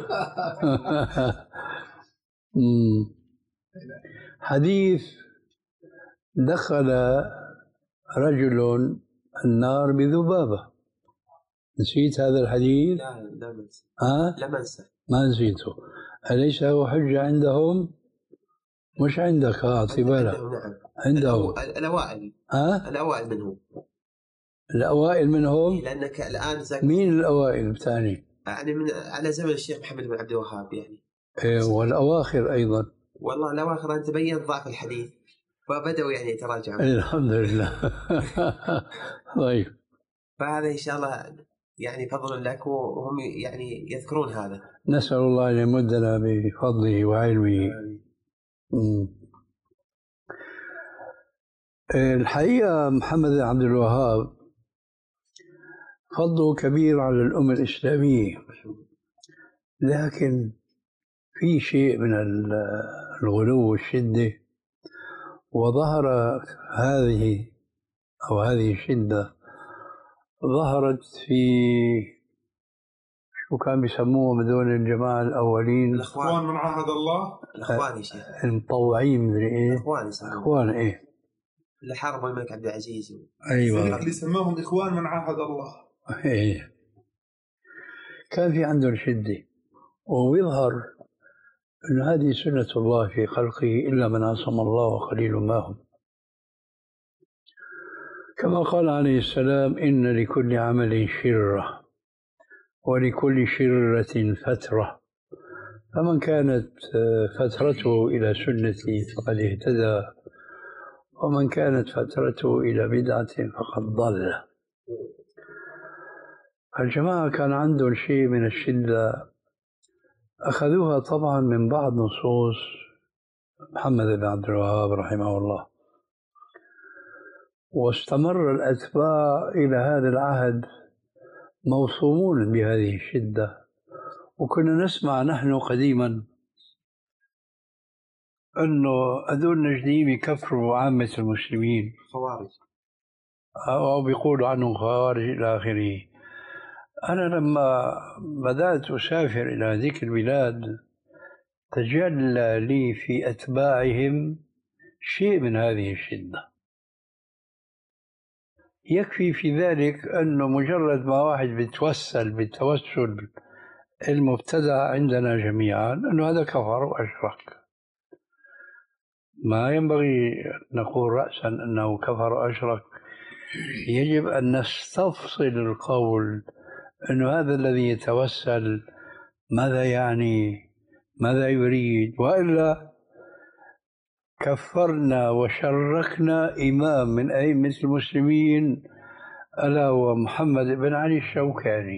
حديث دخل رجل النار بذبابة، نسيت هذا الحديث؟ لا لا منسى. أه؟ لا منسى. ما نسيته. أليس هو حجة عندهم؟ مش عندك. أعطي بالك. نعم. عندهم الأوائل. أه؟ الأوائل منهم. الأوائل منهم؟ لأنك الآن زك... مين الأوائل الثاني؟ يعني من على زمن الشيخ محمد بن عبد الوهاب يعني. إيه والأواخر أيضا. والله الأواخر أن تبين ضعف الحديث فبدأوا يعني يتراجعون. الحمد لله. طيب. فهذا إن شاء الله يعني فضل لك وهم يعني يذكرون هذا. نسأل الله أن يمدنا بفضله وعلمه. الحقيقة محمد بن عبد الوهاب فضله كبير على الأمة الإسلامية، لكن في شيء من الغلو والشدة، وظهر هذه أو هذه الشدة ظهرت في شو كان بيسموهم هذول الجماعة الأولين، الإخوان من عهد الله، الإخوان يا شيخ، المطوعين من إيه؟ الإخوان إخوان إيه؟ اللي حاربوا الملك عبد العزيز و... أيوة، اللي سماهم إخوان من عهد الله. إيه. كان في عندهم شدة، ويظهر أن هذه سنة الله في خلقه إلا من عصم الله وقليل ما هم، كما قال عليه السلام: إن لكل عمل شرة ولكل شرة فترة، فمن كانت فترته إلى سنتي فقد اهتدى، ومن كانت فترته إلى بدعة فقد ضل. الجماعة كان عندهم شيء من الشدة، أخذوها طبعا من بعض نصوص محمد بن عبد الوهاب رحمه الله، واستمر الأتباع إلى هذا العهد موصومون بهذه الشدة. وكنا نسمع نحن قديما أنه هذول النجديين يكفروا عامة المسلمين، خوارج، أو بيقولوا عنهم خوارج إلى آخره. أنا لما بدأت أسافر إلى ذيك البلاد تجلى لي في أتباعهم شيء من هذه الشدة. يكفي في ذلك أنه مجرد ما واحد بيتوسل بالتوسل المبتدع عندنا جميعا أنه هذا كفر وأشرك. ما ينبغي نقول رأسا أنه كفر وأشرك، يجب أن نستفصل القول أنه هذا الذي يتوسل ماذا يعني، ماذا يريد، وإلا كفرنا وشركنا إمام من أئمة المسلمين ألا هو محمد بن علي الشوكاني،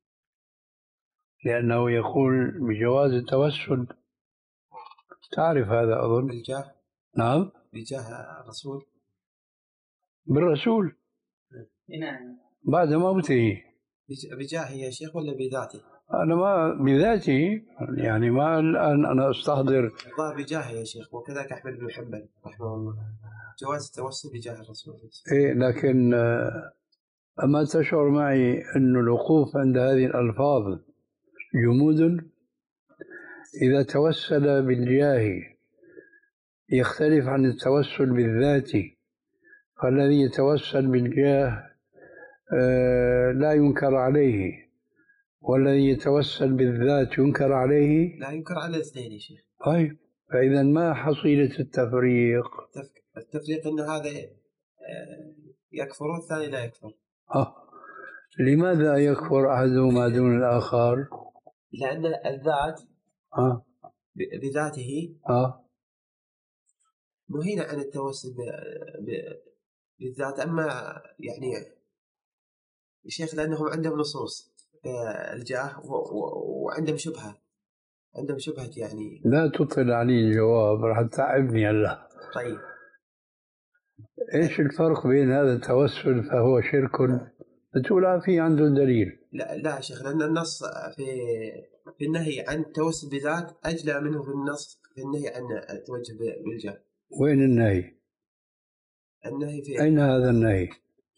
لأنه يقول بجواز التوسل. تعرف هذا أظن؟ بالجاه. نعم، بجاه الرسول، بالرسول. نعم. بعد موته. بجاهه يا شيخ ولا بذاته؟ أنا ما بذاته، يعني ما الآن أنا أستحضر. الله بجاهه يا شيخ، وكذلك أحمد بن حنبل رحمه الله جواز التوسل بجاه الرسول. إيه، لكن أما تشعر معي أن الوقوف عند هذه الألفاظ جمود؟ إذا توسل بالجاه يختلف عن التوسل بالذات، فالذي يتوسل بالجاه لا ينكر عليه، والذي يتوسل بالذات ينكر عليه. لا ينكر على الاثنين يا شيخ. طيب، فإذا ما حصيلة التفريق؟ التفريق أن هذا يكفر والثاني لا يكفر. آه. لماذا يكفر أحدهما دون الآخر؟ لأن الذات آه. بذاته آه. مهينة عن التوسل بالذات. أما يعني الشيخ لأنهم عندهم نصوص الجاه وعندهم شبهة، عندهم شبهة يعني. لا تطل علي الجواب، راح تتعبني هلا. طيب، إيش الفرق بين هذا التوسل فهو شرك تقول في عنده دليل؟ لا لا يا شيخ، لأن النص في في النهي عن التوسل بذات أجلى منه في النص في النهي عن التوجه بالجاه. وين النهي؟ النهي في أين هذا النهي؟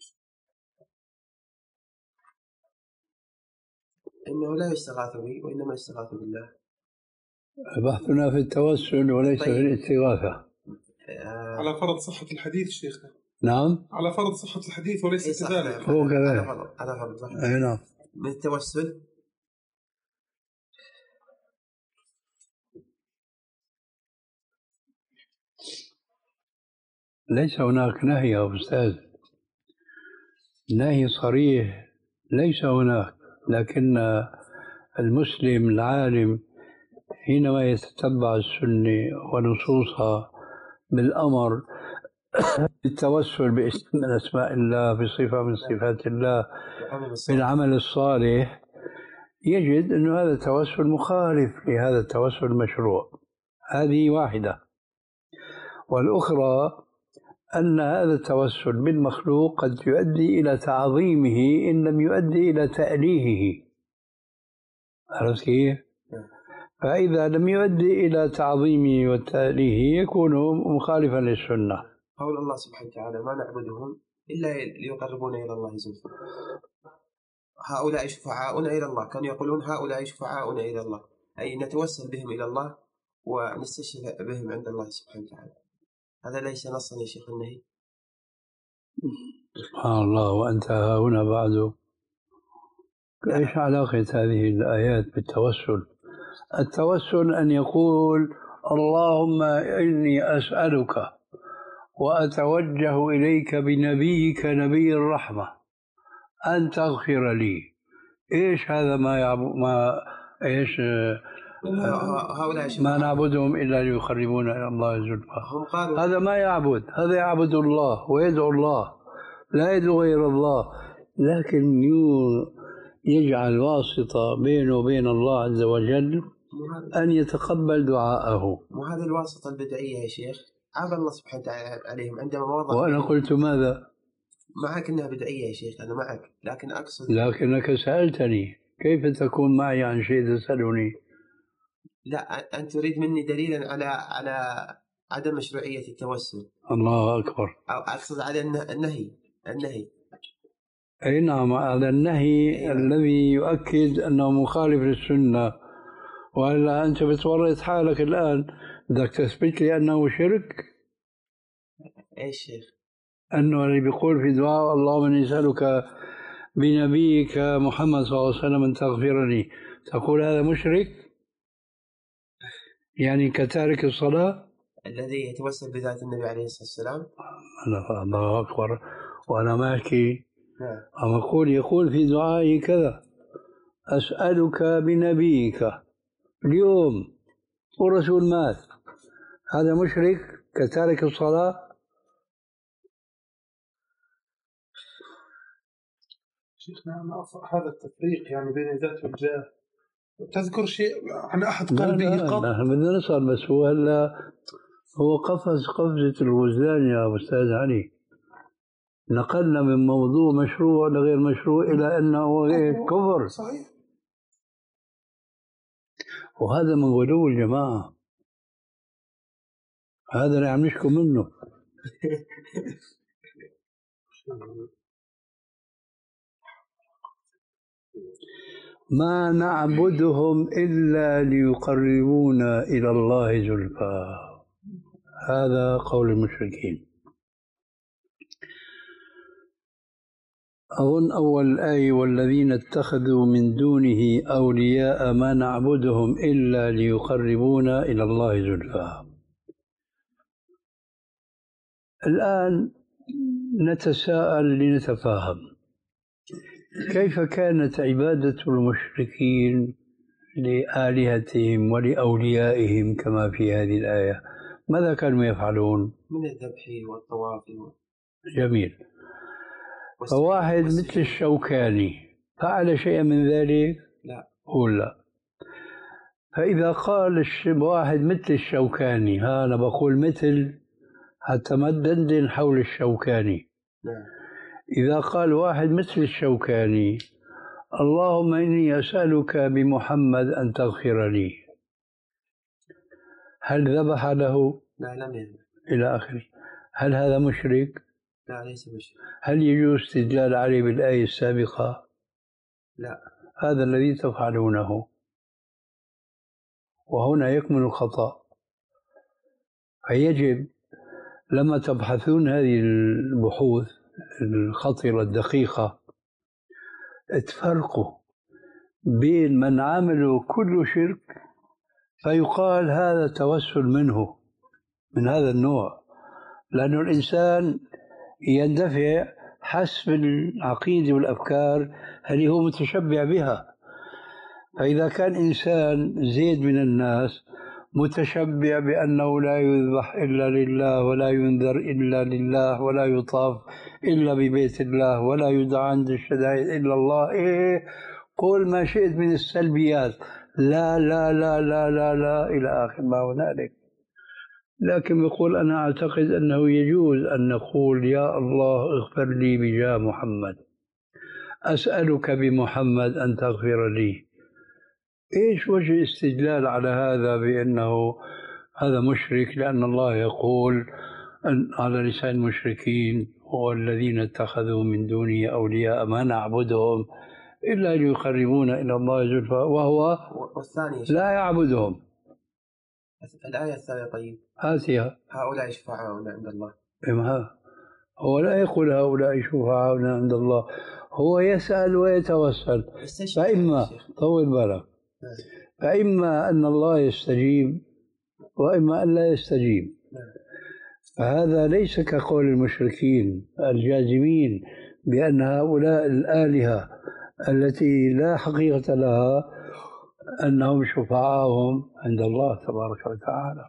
إنه لا يستغاث به وإنما يستغاث بالله. بحثنا في التوسل وليس طيب. في الاستغاثة. آه. على فرض صحة الحديث شيخنا. نعم، على فرض صحة الحديث وليس كذلك. هو كذلك. على فرض على فرض صحة. أي نعم. من التوسل ليس هناك نهي يا أستاذ، نهي صريح ليس هناك، لكن المسلم العالم حينما يتتبع السنة ونصوصها بالأمر بالتوسل باسم من أسماء الله، بصفة من صفات الله، بالعمل الصالح، يجد أن هذا التوسل مخالف لهذا التوسل المشروع. هذه واحدة. والأخرى أن هذا التوسل بالمخلوق قد يؤدي إلى تعظيمه إن لم يؤدي إلى تأليهه. عرفت كيف؟ فإذا لم يؤدي إلى تعظيمه وتأليهه يكون مخالفا للسنة. قول الله سبحانه وتعالى: ما نعبدهم إلا ليقربونا إلى الله زلفى. هؤلاء شفعاؤنا إلى الله، كانوا يقولون هؤلاء شفعاؤنا إلى الله، أي نتوسل بهم إلى الله ونستشفع بهم عند الله سبحانه وتعالى. هذا ليس نصا يا شيخ النهي؟ سبحان الله. وأنت هنا بعد، إيش علاقة هذه الآيات بالتوسل؟ التوسل أن يقول: اللهم إني أسألك وأتوجه إليك بنبيك نبي الرحمة أن تغفر لي. إيش هذا؟ ما يعبد ما إيش ما نعبدهم إلا ليقربونا إلى الله زلفى. هذا ما يعبد، هذا يعبد الله ويدعو الله، لا يدعو غير الله، لكن يجعل واسطة بينه وبين الله عز وجل أن يتقبل دعاءه. وهذه الواسطة البدعية يا شيخ عاب الله سبحانه وتعالى عليهم عندما وضع. وأنا قلت ماذا؟ معك أنها بدعية يا شيخ، أنا معك، لكن أقصد لكنك سألتني كيف تكون معي عن شيء تسألني. لا، أنت تريد مني دليلا على على عدم مشروعية التوسل. الله أكبر. أو أقصد على النهي النهي أي نعم، على النهي أيه. الذي يؤكد أنه مخالف للسنة. وإلا أنت بتورط حالك الآن، بدك تثبت لي أنه شرك. أي شيخ؟ أنه اللي بيقول في دعاء: اللهم إني أسألك بنبيك محمد صلى الله عليه وسلم أن تغفرني، تقول هذا مشرك؟ يعني كتارك الصلاة الذي يتوسل بذات النبي عليه الصلاة والسلام. الله أكبر. وأنا ما أحكي، أما أقول يقول في دعائي كذا: أسألك بنبيك اليوم والرسول مات، هذا مشرك كتارك الصلاة؟ شيخنا هذا التفريق يعني بين ذات والجاه. تذكر شيء عن أحد قال به قط؟ لا، بدنا نسأل. بس هو هلا هو قفز قفزة الغزلان يا أستاذ علي. نقلنا من موضوع مشروع لغير مشروع إلى أنه كفر. صحيح. وهذا من غلو الجماعة، هذا اللي عم نشكو منه. ما نعبدهم إلا ليقربونا إلى الله زلفى. هذا قول المشركين. أظن أول الآية: والذين اتخذوا من دونه أولياء ما نعبدهم إلا ليقربونا إلى الله زلفى. الآن نتساءل لنتفاهم، كيف كانت عبادة المشركين لآلهتهم ولأوليائهم كما في هذه الآية؟ ماذا كانوا يفعلون؟ من الذبح والطواف. جميل. فواحد مثل الشوكاني فعل شيئا من ذلك؟ لا. ولا. فإذا قال واحد مثل الشوكاني، ها أنا بقول مثل حتى ما تدندن حول الشوكاني. لا. إذا قال واحد مثل الشوكاني: اللهم إني أسألك بمحمد أن تغفر لي، هل ذبح له؟ لا، لم يذبح. إلى آخره. هل هذا مشرك؟ لا، ليس مشرك. هل يجوز استدلال عليه بالآية السابقة؟ لا. هذا الذي تفعلونه، وهنا يكمن الخطأ. فيجب لما تبحثون هذه البحوث الخطيرة الدقيقة تفرقوا بين من عملوا كل شرك فيقال هذا توسل منه من هذا النوع، لأن الإنسان يندفع حسب العقيدة والأفكار اللي هو متشبع بها. فإذا كان إنسان زيد من الناس متشبع بأنه لا يذبح إلا لله ولا ينذر إلا لله ولا يطاف إلا ببيت الله ولا يدعى عند الشدائد إلا الله، إيه قول ما شئت من السلبيات، لا لا لا لا لا لا إلى آخر ما هنالك. لكن يقول أنا أعتقد أنه يجوز أن نقول يا الله اغفر لي بجاه محمد، أسألك بمحمد أن تغفر لي. إيش وجه استدلال على هذا بأنه هذا مشرك؟ لأن الله يقول أن على لسان المشركين هو الذين اتخذوا من دونه أولياء ما نعبدهم إلا ليقربونا إلى الله زلفى وهو لا يعبدهم. الآية الثانية طيب آسيا هؤلاء شفعاؤنا عند الله. إمها هو لا يقول هؤلاء شفعاؤنا عند الله، هو يسأل ويتوسل. فإما طول بالك، فإما أن الله يستجيب وإما أن لا يستجيب. فهذا ليس كقول المشركين الجازمين بأن هؤلاء الآلهة التي لا حقيقة لها أنهم شفعاءهم عند الله تبارك وتعالى.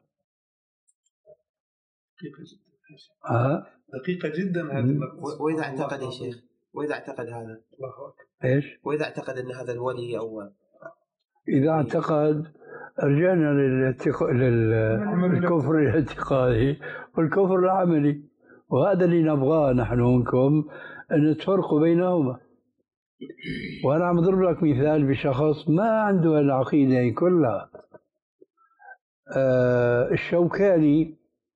دقيقة جدا أه؟ دقيقة جدا هذه. وإذا اعتقد يا شيخ، وإذا اعتقد هذا إيش؟ وإذا اعتقد أن هذا الولي أو إذا اعتقد رجعنا للكفر الاعتقادي والكفر العملي، وهذا اللي نبغاه نحن منكم أن تفرقوا بينهما. وأنا عم أضرب لك مثال بشخص ما عنده العقيدة كلها. آه الشوكاني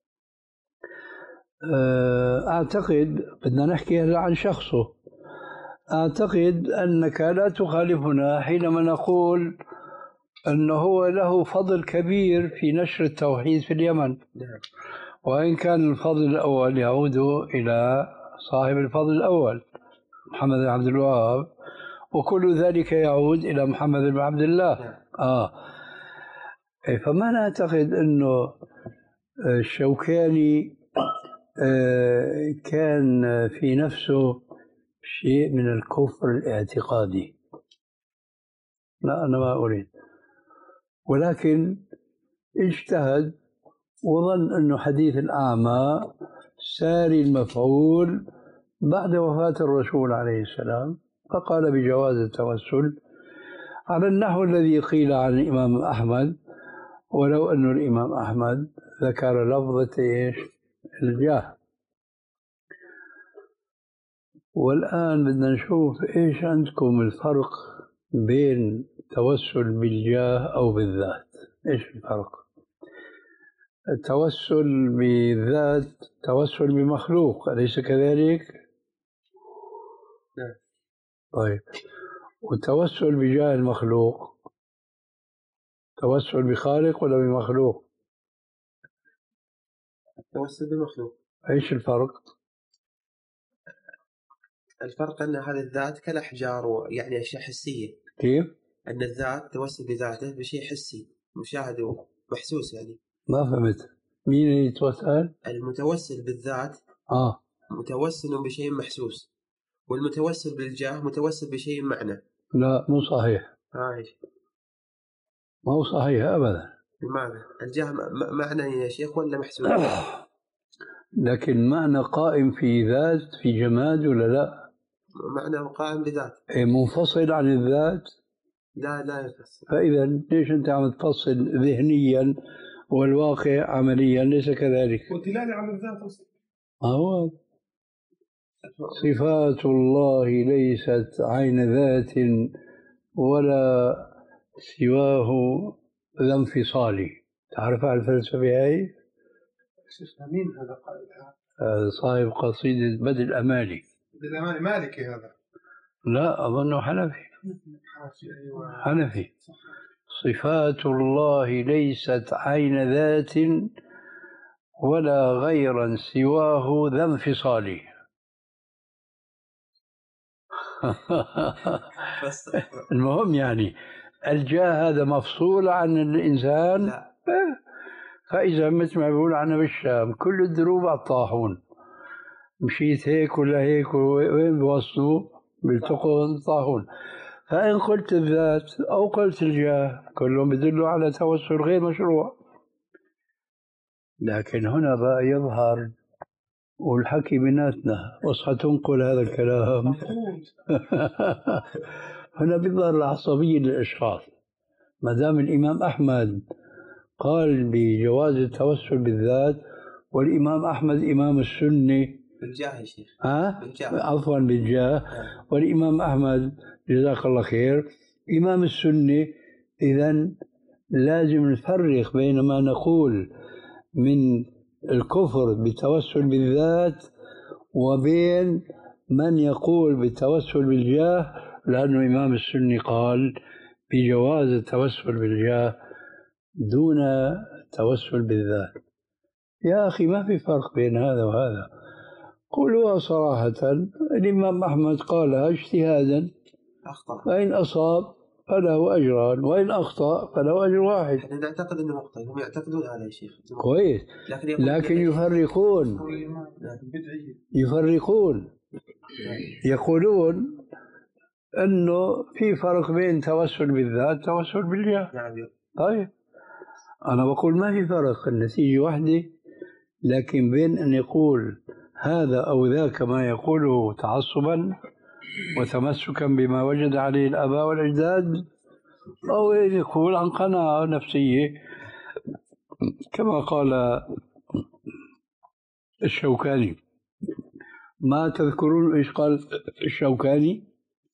آه أعتقد بدنا نحكي هلا عن شخصه، أعتقد أنك لا تخالفنا حينما نقول أنه هو له فضل كبير في نشر التوحيد في اليمن، وإن كان الفضل الأول يعود إلى صاحب الفضل الأول محمد بن عبد الوهاب، وكل ذلك يعود إلى محمد بن عبد الله. آه. فما نعتقد أنه الشوكاني كان في نفسه شيء من الكفر الاعتقادي، لا أنا ما أريد، ولكن اجتهد وظن أنه حديث الأعمى ساري المفعول بعد وفاة الرسول عليه السلام، فقال بجواز التوسل على النحو الذي قيل عن الإمام أحمد، ولو أن الإمام أحمد ذكر لفظة إيش الجاه. والآن بدنا نشوف إيش عندكم الفرق بين التوسل بالجاه أو بالذات. إيش الفرق؟ التوسل بالذات توسل بمخلوق، أليس كذلك؟ نعم. طيب، والتوسل بجاه المخلوق توسل بخالق ولا بمخلوق؟ توسل بمخلوق. ايش الفرق؟ الفرق أن هذه الذات كالأحجار يعني أشياء حسية. كيف؟ أن الذات توسل بذاته بشيء حسي مشاهد ومحسوس. يعني ما فهمت، مين اللي يتوسل؟ المتوسل بالذات آه متوسل بشيء محسوس، والمتوسل بالجاه متوسل بشيء معنى. لا مو صحيح. هاي ما هو صحيح أبدا. بمعنى الجاه معنى يا شيخ ولا محسوس؟ لكن معنى قائم في ذات في جماد ولا لا؟ معنى قائم بذات. إيه منفصل عن الذات؟ لا لا ينفصل. فإذا ليش أنت عم تفصل ذهنيا والواقع عمليا ليس كذلك؟ ودلالة على الذات أصلا. هو صفات الله ليست عين ذات ولا سواه ذا انفصال. تعرف على الفلسفة هاي؟ مين هذا قائلها؟ صاحب قصيدة بدء الأمالي. بدء الأمالي مالكي هذا؟ لا أظنه حنفي. حنفي. صفات الله ليست عين ذات ولا غيرا سواه ذا انفصال. المهم يعني الجاه هذا مفصول عن الإنسان. لا. فإذا مثل ما بيقول عنا بالشام كل الدروب على الطاحون، مشيت هيك ولا هيك وين بوصلوا بيلتقوا الطاحون. فإن قلت الذات أو قلت الجاه كلهم يدلوا على توسل غير مشروع. لكن هنا بقى يظهر والحكي بيناتنا وصحة تنقل هذا الكلام. هنا بيظهر العصبية للأشخاص. ما دام الإمام أحمد قال بجواز التوسل بالذات، والإمام أحمد إمام السنة بالجاه يا شيخ، ها؟ بالجاه. عفوا بالجاه. والإمام أحمد جزاك الله خير إمام السنة. إذن لازم نفرق بين ما نقول من الكفر بالتوسل بالذات وبين من يقول بالتوسل بالجاه، لأنه إمام السنة قال بجواز التوسل بالجاه دون التوسل بالذات. يا أخي ما في فرق بين هذا وهذا، قولوا صراحة. الإمام أحمد قالها اجتهادا، فإن أصاب فله أجران وإن أخطأ فله أجر واحد. احنا نعتقد أنه مخطئ، هم يعتقدون هذا يا شيخ. كويس، لكن, لكن يفرقون يفرقون يقولون أنه في فرق بين توسل بالذات وتوسل بالجاه. طيب أنا بقول ما في فرق، النتيجة واحدة، لكن بين أن يقول هذا أو ذاك ما يقوله تعصبا وتمسكا بما وجد عليه الآباء والأجداد، أو يقول عن قناعة نفسية كما قال الشوكاني. ما تذكرون إيش قال الشوكاني؟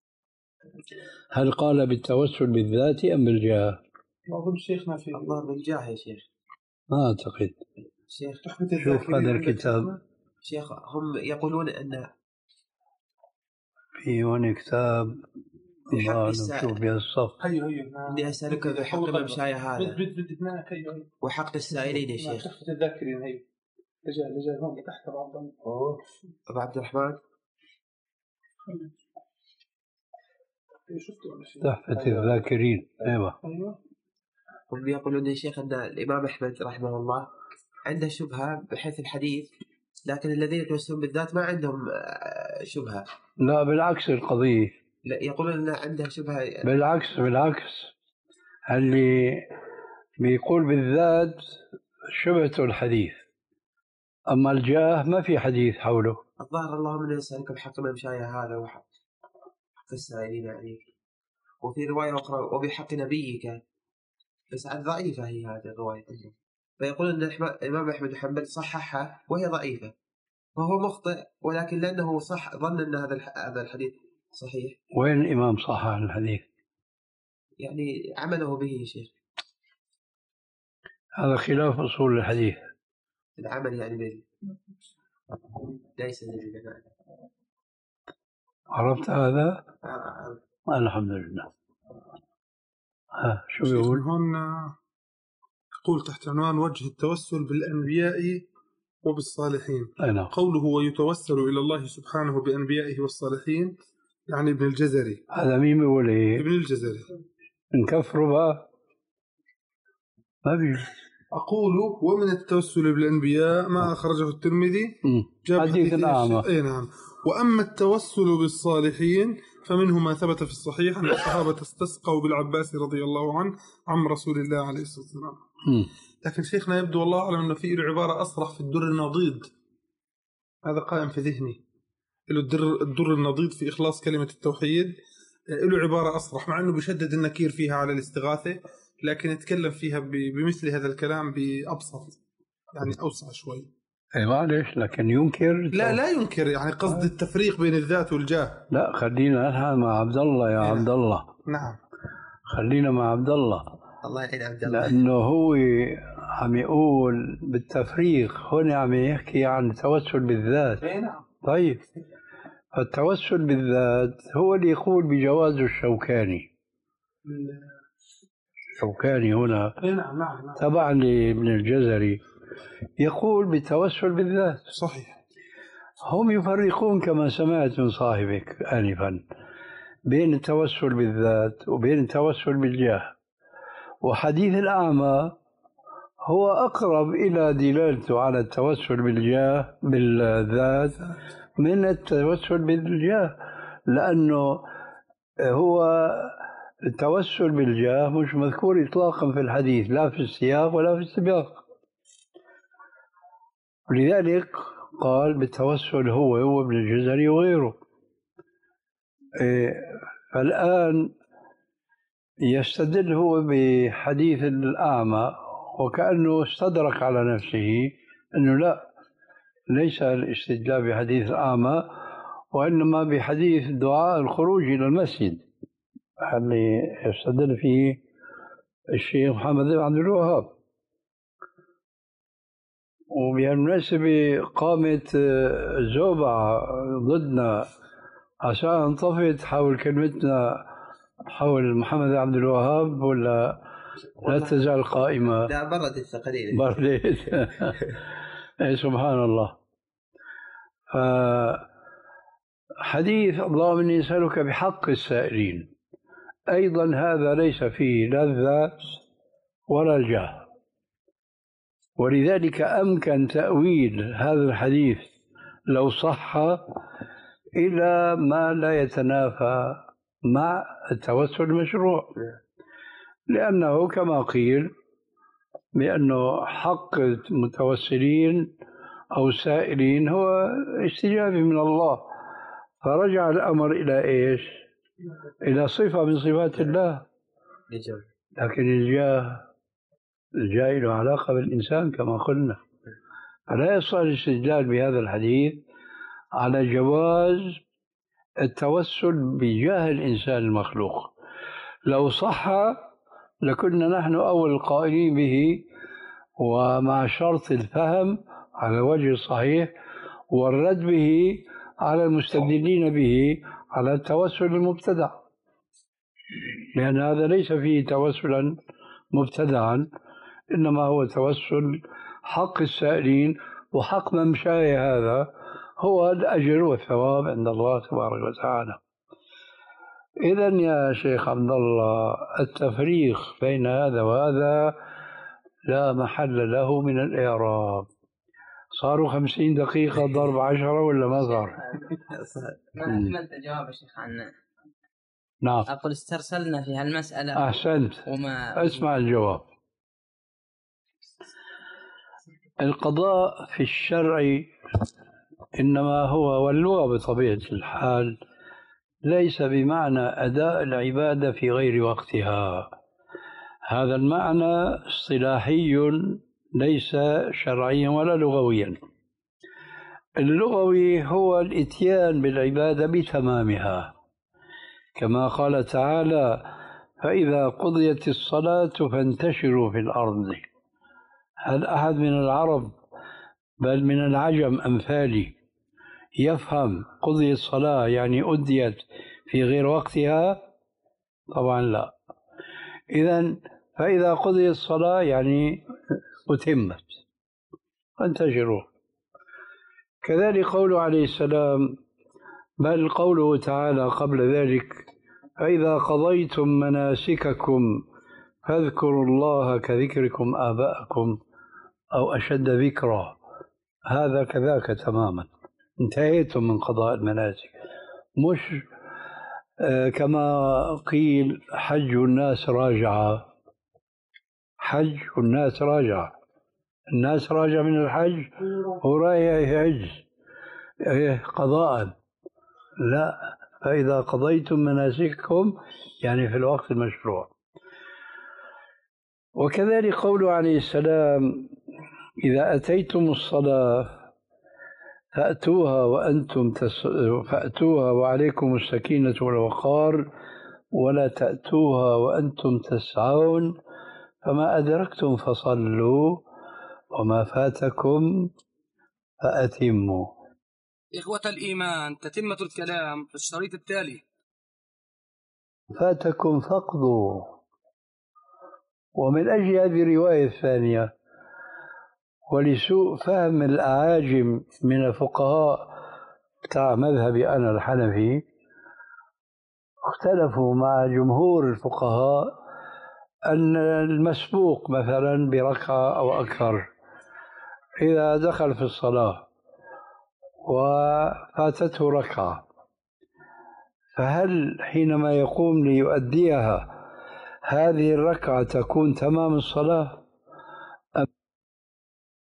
هل قال بالتوسل بالذات أم بالجاه؟ أظن شيخنا في الله بالجاه يا شيخ، ما أعتقد. شيخ شوف هذا الكتاب، شيخ هم يقولون أن في هون كتاب شوف بهذا الصف. هيو هيو إني أسألك بحق المشاية هذا بد بد بد هناك هيو وحق السائلين يا شيخ. تحت الذاكرين هيو لجأ لجأ هون تحت بعض. أوه أبو عبد الرحمن تحفة الذاكرين. أيوة. هم يقولون يا شيخ أن الإمام أحمد رحمه الله عنده شبهة بحيث الحديث، لكن الذين يتوسلون بالذات ما عندهم شبهة. لا بالعكس القضية، لا يقولون أن عنده شبهة. بالعكس بالعكس اللي بيقول بالذات شبهته الحديث، أما الجاه ما في حديث حوله. الظاهر اللهم نسألك بحق المشاية هذا وحق السائلين عليك، وفي رواية أخرى وبحق نبيك، بس عن ضعيفة هي هذه الرواية. فيقول أن الإمام أحمد حنبل صححها وهي ضعيفة، فهو مخطئ، ولكن لأنه صح ظن أن هذا هذا الحديث صحيح. وين الإمام صحح الحديث؟ يعني عمله به يا شيخ. هذا خلاف أصول الحديث. العمل يعني به ليس للجماعة. عرفت هذا؟ آه. الحمد لله. ها شو يقول؟ هون يقول تحت عنوان وجه التوسل بالأنبياء وبالصالحين. أنا. قوله ويتوسل إلى الله سبحانه بأنبيائه والصالحين يعني ابن الجزري. هذا مين بيقول إيه؟ ابن الجزري. نكفره بقى؟ ما في. أقول ومن التوسل بالأنبياء ما أخرجه الترمذي حديث الأعمى. أي نعم. وأما التوسل بالصالحين فمنه ما ثبت في الصحيح أن الصحابة استسقوا بالعباس رضي الله عنه عم رسول الله عليه الصلاة والسلام. لكن شيخنا يبدو والله أعلم أنه في له عبارة أصرح في الدر النضيد، هذا قائم في ذهني، له الدر, الدر النضيد في إخلاص كلمة التوحيد، له عبارة أصرح مع أنه بيشدد النكير فيها على الاستغاثة، لكن يتكلم فيها بمثل هذا الكلام بأبسط، يعني أوسع شوي. اي معلش، لكن ينكر. لا لا ينكر، يعني قصد التفريق بين الذات والجاه. لا خلينا نحن مع عبد الله يا نعم. عبد الله نعم خلينا مع عبد الله. الله يعين عبد الله، لأنه هو عم يقول بالتفريق، هنا عم يحكي عن التوسل بالذات. نعم. طيب التوسل بالذات هو اللي يقول بجوازه الشوكاني. الشوكاني هنا نعم نعم تبع لابن الجزري يقول بالتوسل بالذات. صحيح. هم يفرقون كما سمعت من صاحبك آنفا بين التوسل بالذات وبين التوسل بالجاه، وحديث الأعمى هو أقرب إلى دلالته على التوسل بالجاه بالذات من التوسل بالجاه، لأنه هو التوسل بالجاه مش مذكور إطلاقا في الحديث، لا في السياق ولا في السباق. لذلك قال بالتوسل هو هو ابن الجزري وغيره. فالآن يستدل هو بحديث الأعمى وكأنه استدرك على نفسه أنه لا، ليس الاستدلال بحديث الأعمى وإنما بحديث دعاء الخروج إلى المسجد اللي يستدل فيه الشيخ محمد بن عبد الوهاب. وبالمناسبة قامت زوبعة ضدنا عشان انطفت حول كلمتنا حول محمد بن عبد الوهاب، ولا لا تزال قائمة؟ لا، بردت قليلا. بردت. سبحان الله. فحديث اللهم إني أسألك بحق السائلين أيضا هذا ليس فيه لا الذات ولا الجاه، ولذلك أمكن تأويل هذا الحديث لو صح إلى ما لا يتنافى مع التوسل المشروع، لأنه كما قيل بأنه حق المتوسلين أو السائلين هو استجابة من الله، فرجع الأمر إلى إيش؟ إلى صفة من صفات الله. لكن الجاه الجاه له علاقة بالإنسان كما قلنا، فلا يصح الاستدلال بهذا الحديث على جواز التوسل بجاه الإنسان المخلوق. لو صح لكنا نحن أول القائلين به، ومع شرط الفهم على الوجه الصحيح والرد به على المستدلين به على التوسل المبتدع، لأن هذا ليس فيه توسلا مبتدعا، إنما هو توسل حق السائلين، وحق من مشاي هذا هو الأجر والثواب عند الله تبارك وتعالى. إذن يا شيخ عبد الله التفريق بين هذا وهذا لا محل له من الإعراب. صاروا خمسين دقيقة ضرب عشرة ولا ما صار؟ ما أكملت جواب يا شيخ عنا. نعم. أقول استرسلنا في هالمسألة. أحسنت. وما اسمع الجواب. القضاء في الشرع إنما هو، واللغة بطبيعة الحال ليس بمعنى أداء العبادة في غير وقتها. هذا المعنى اصطلاحي ليس شرعيا ولا لغويا. اللغوي هو الإتيان بالعبادة بتمامها، كما قال تعالى فإذا قضيت الصلاة فانتشروا في الأرض. هل أحد من العرب بل من العجم أمثالي يفهم قضيت الصلاة يعني أديت في غير وقتها؟ طبعا لا. إذن فإذا قضيت الصلاة يعني أتمت، فانتشروا. كذلك قوله عليه السلام، بل قوله تعالى قبل ذلك فإذا قضيتم مناسككم فاذكروا الله كذكركم آباءكم أو أشد ذكرا. هذا كذاك تماما، انتهيتم من قضاء المناسك. مش آه كما قيل حج الناس راجعة. حج الناس راجعة، الناس راجع من الحج ورايح يحج قضاء. لا، فإذا قضيتم مناسككم يعني في الوقت المشروع. وكذلك قوله عليه السلام إذا أتيتم الصلاة فأتوها وأنتم تس... فأتوها وعليكم السكينة والوقار ولا تأتوها وأنتم تسعون فما أدركتم فصلوا وما فاتكم فأتموا. إخوة الإيمان، تتمة الكلام في الشريط التالي. فاتكم فقدوا. ومن أجل هذه الرواية الثانية ولسوء فهم الأعاجم من الفقهاء بتاع مذهبي أنا الحنفي، اختلفوا مع جمهور الفقهاء أن المسبوق مثلا بركعة أو أكثر إذا دخل في الصلاة وفاتته ركعة فهل حينما يقوم ليؤديها هذه الركعة تكون تمام الصلاة؟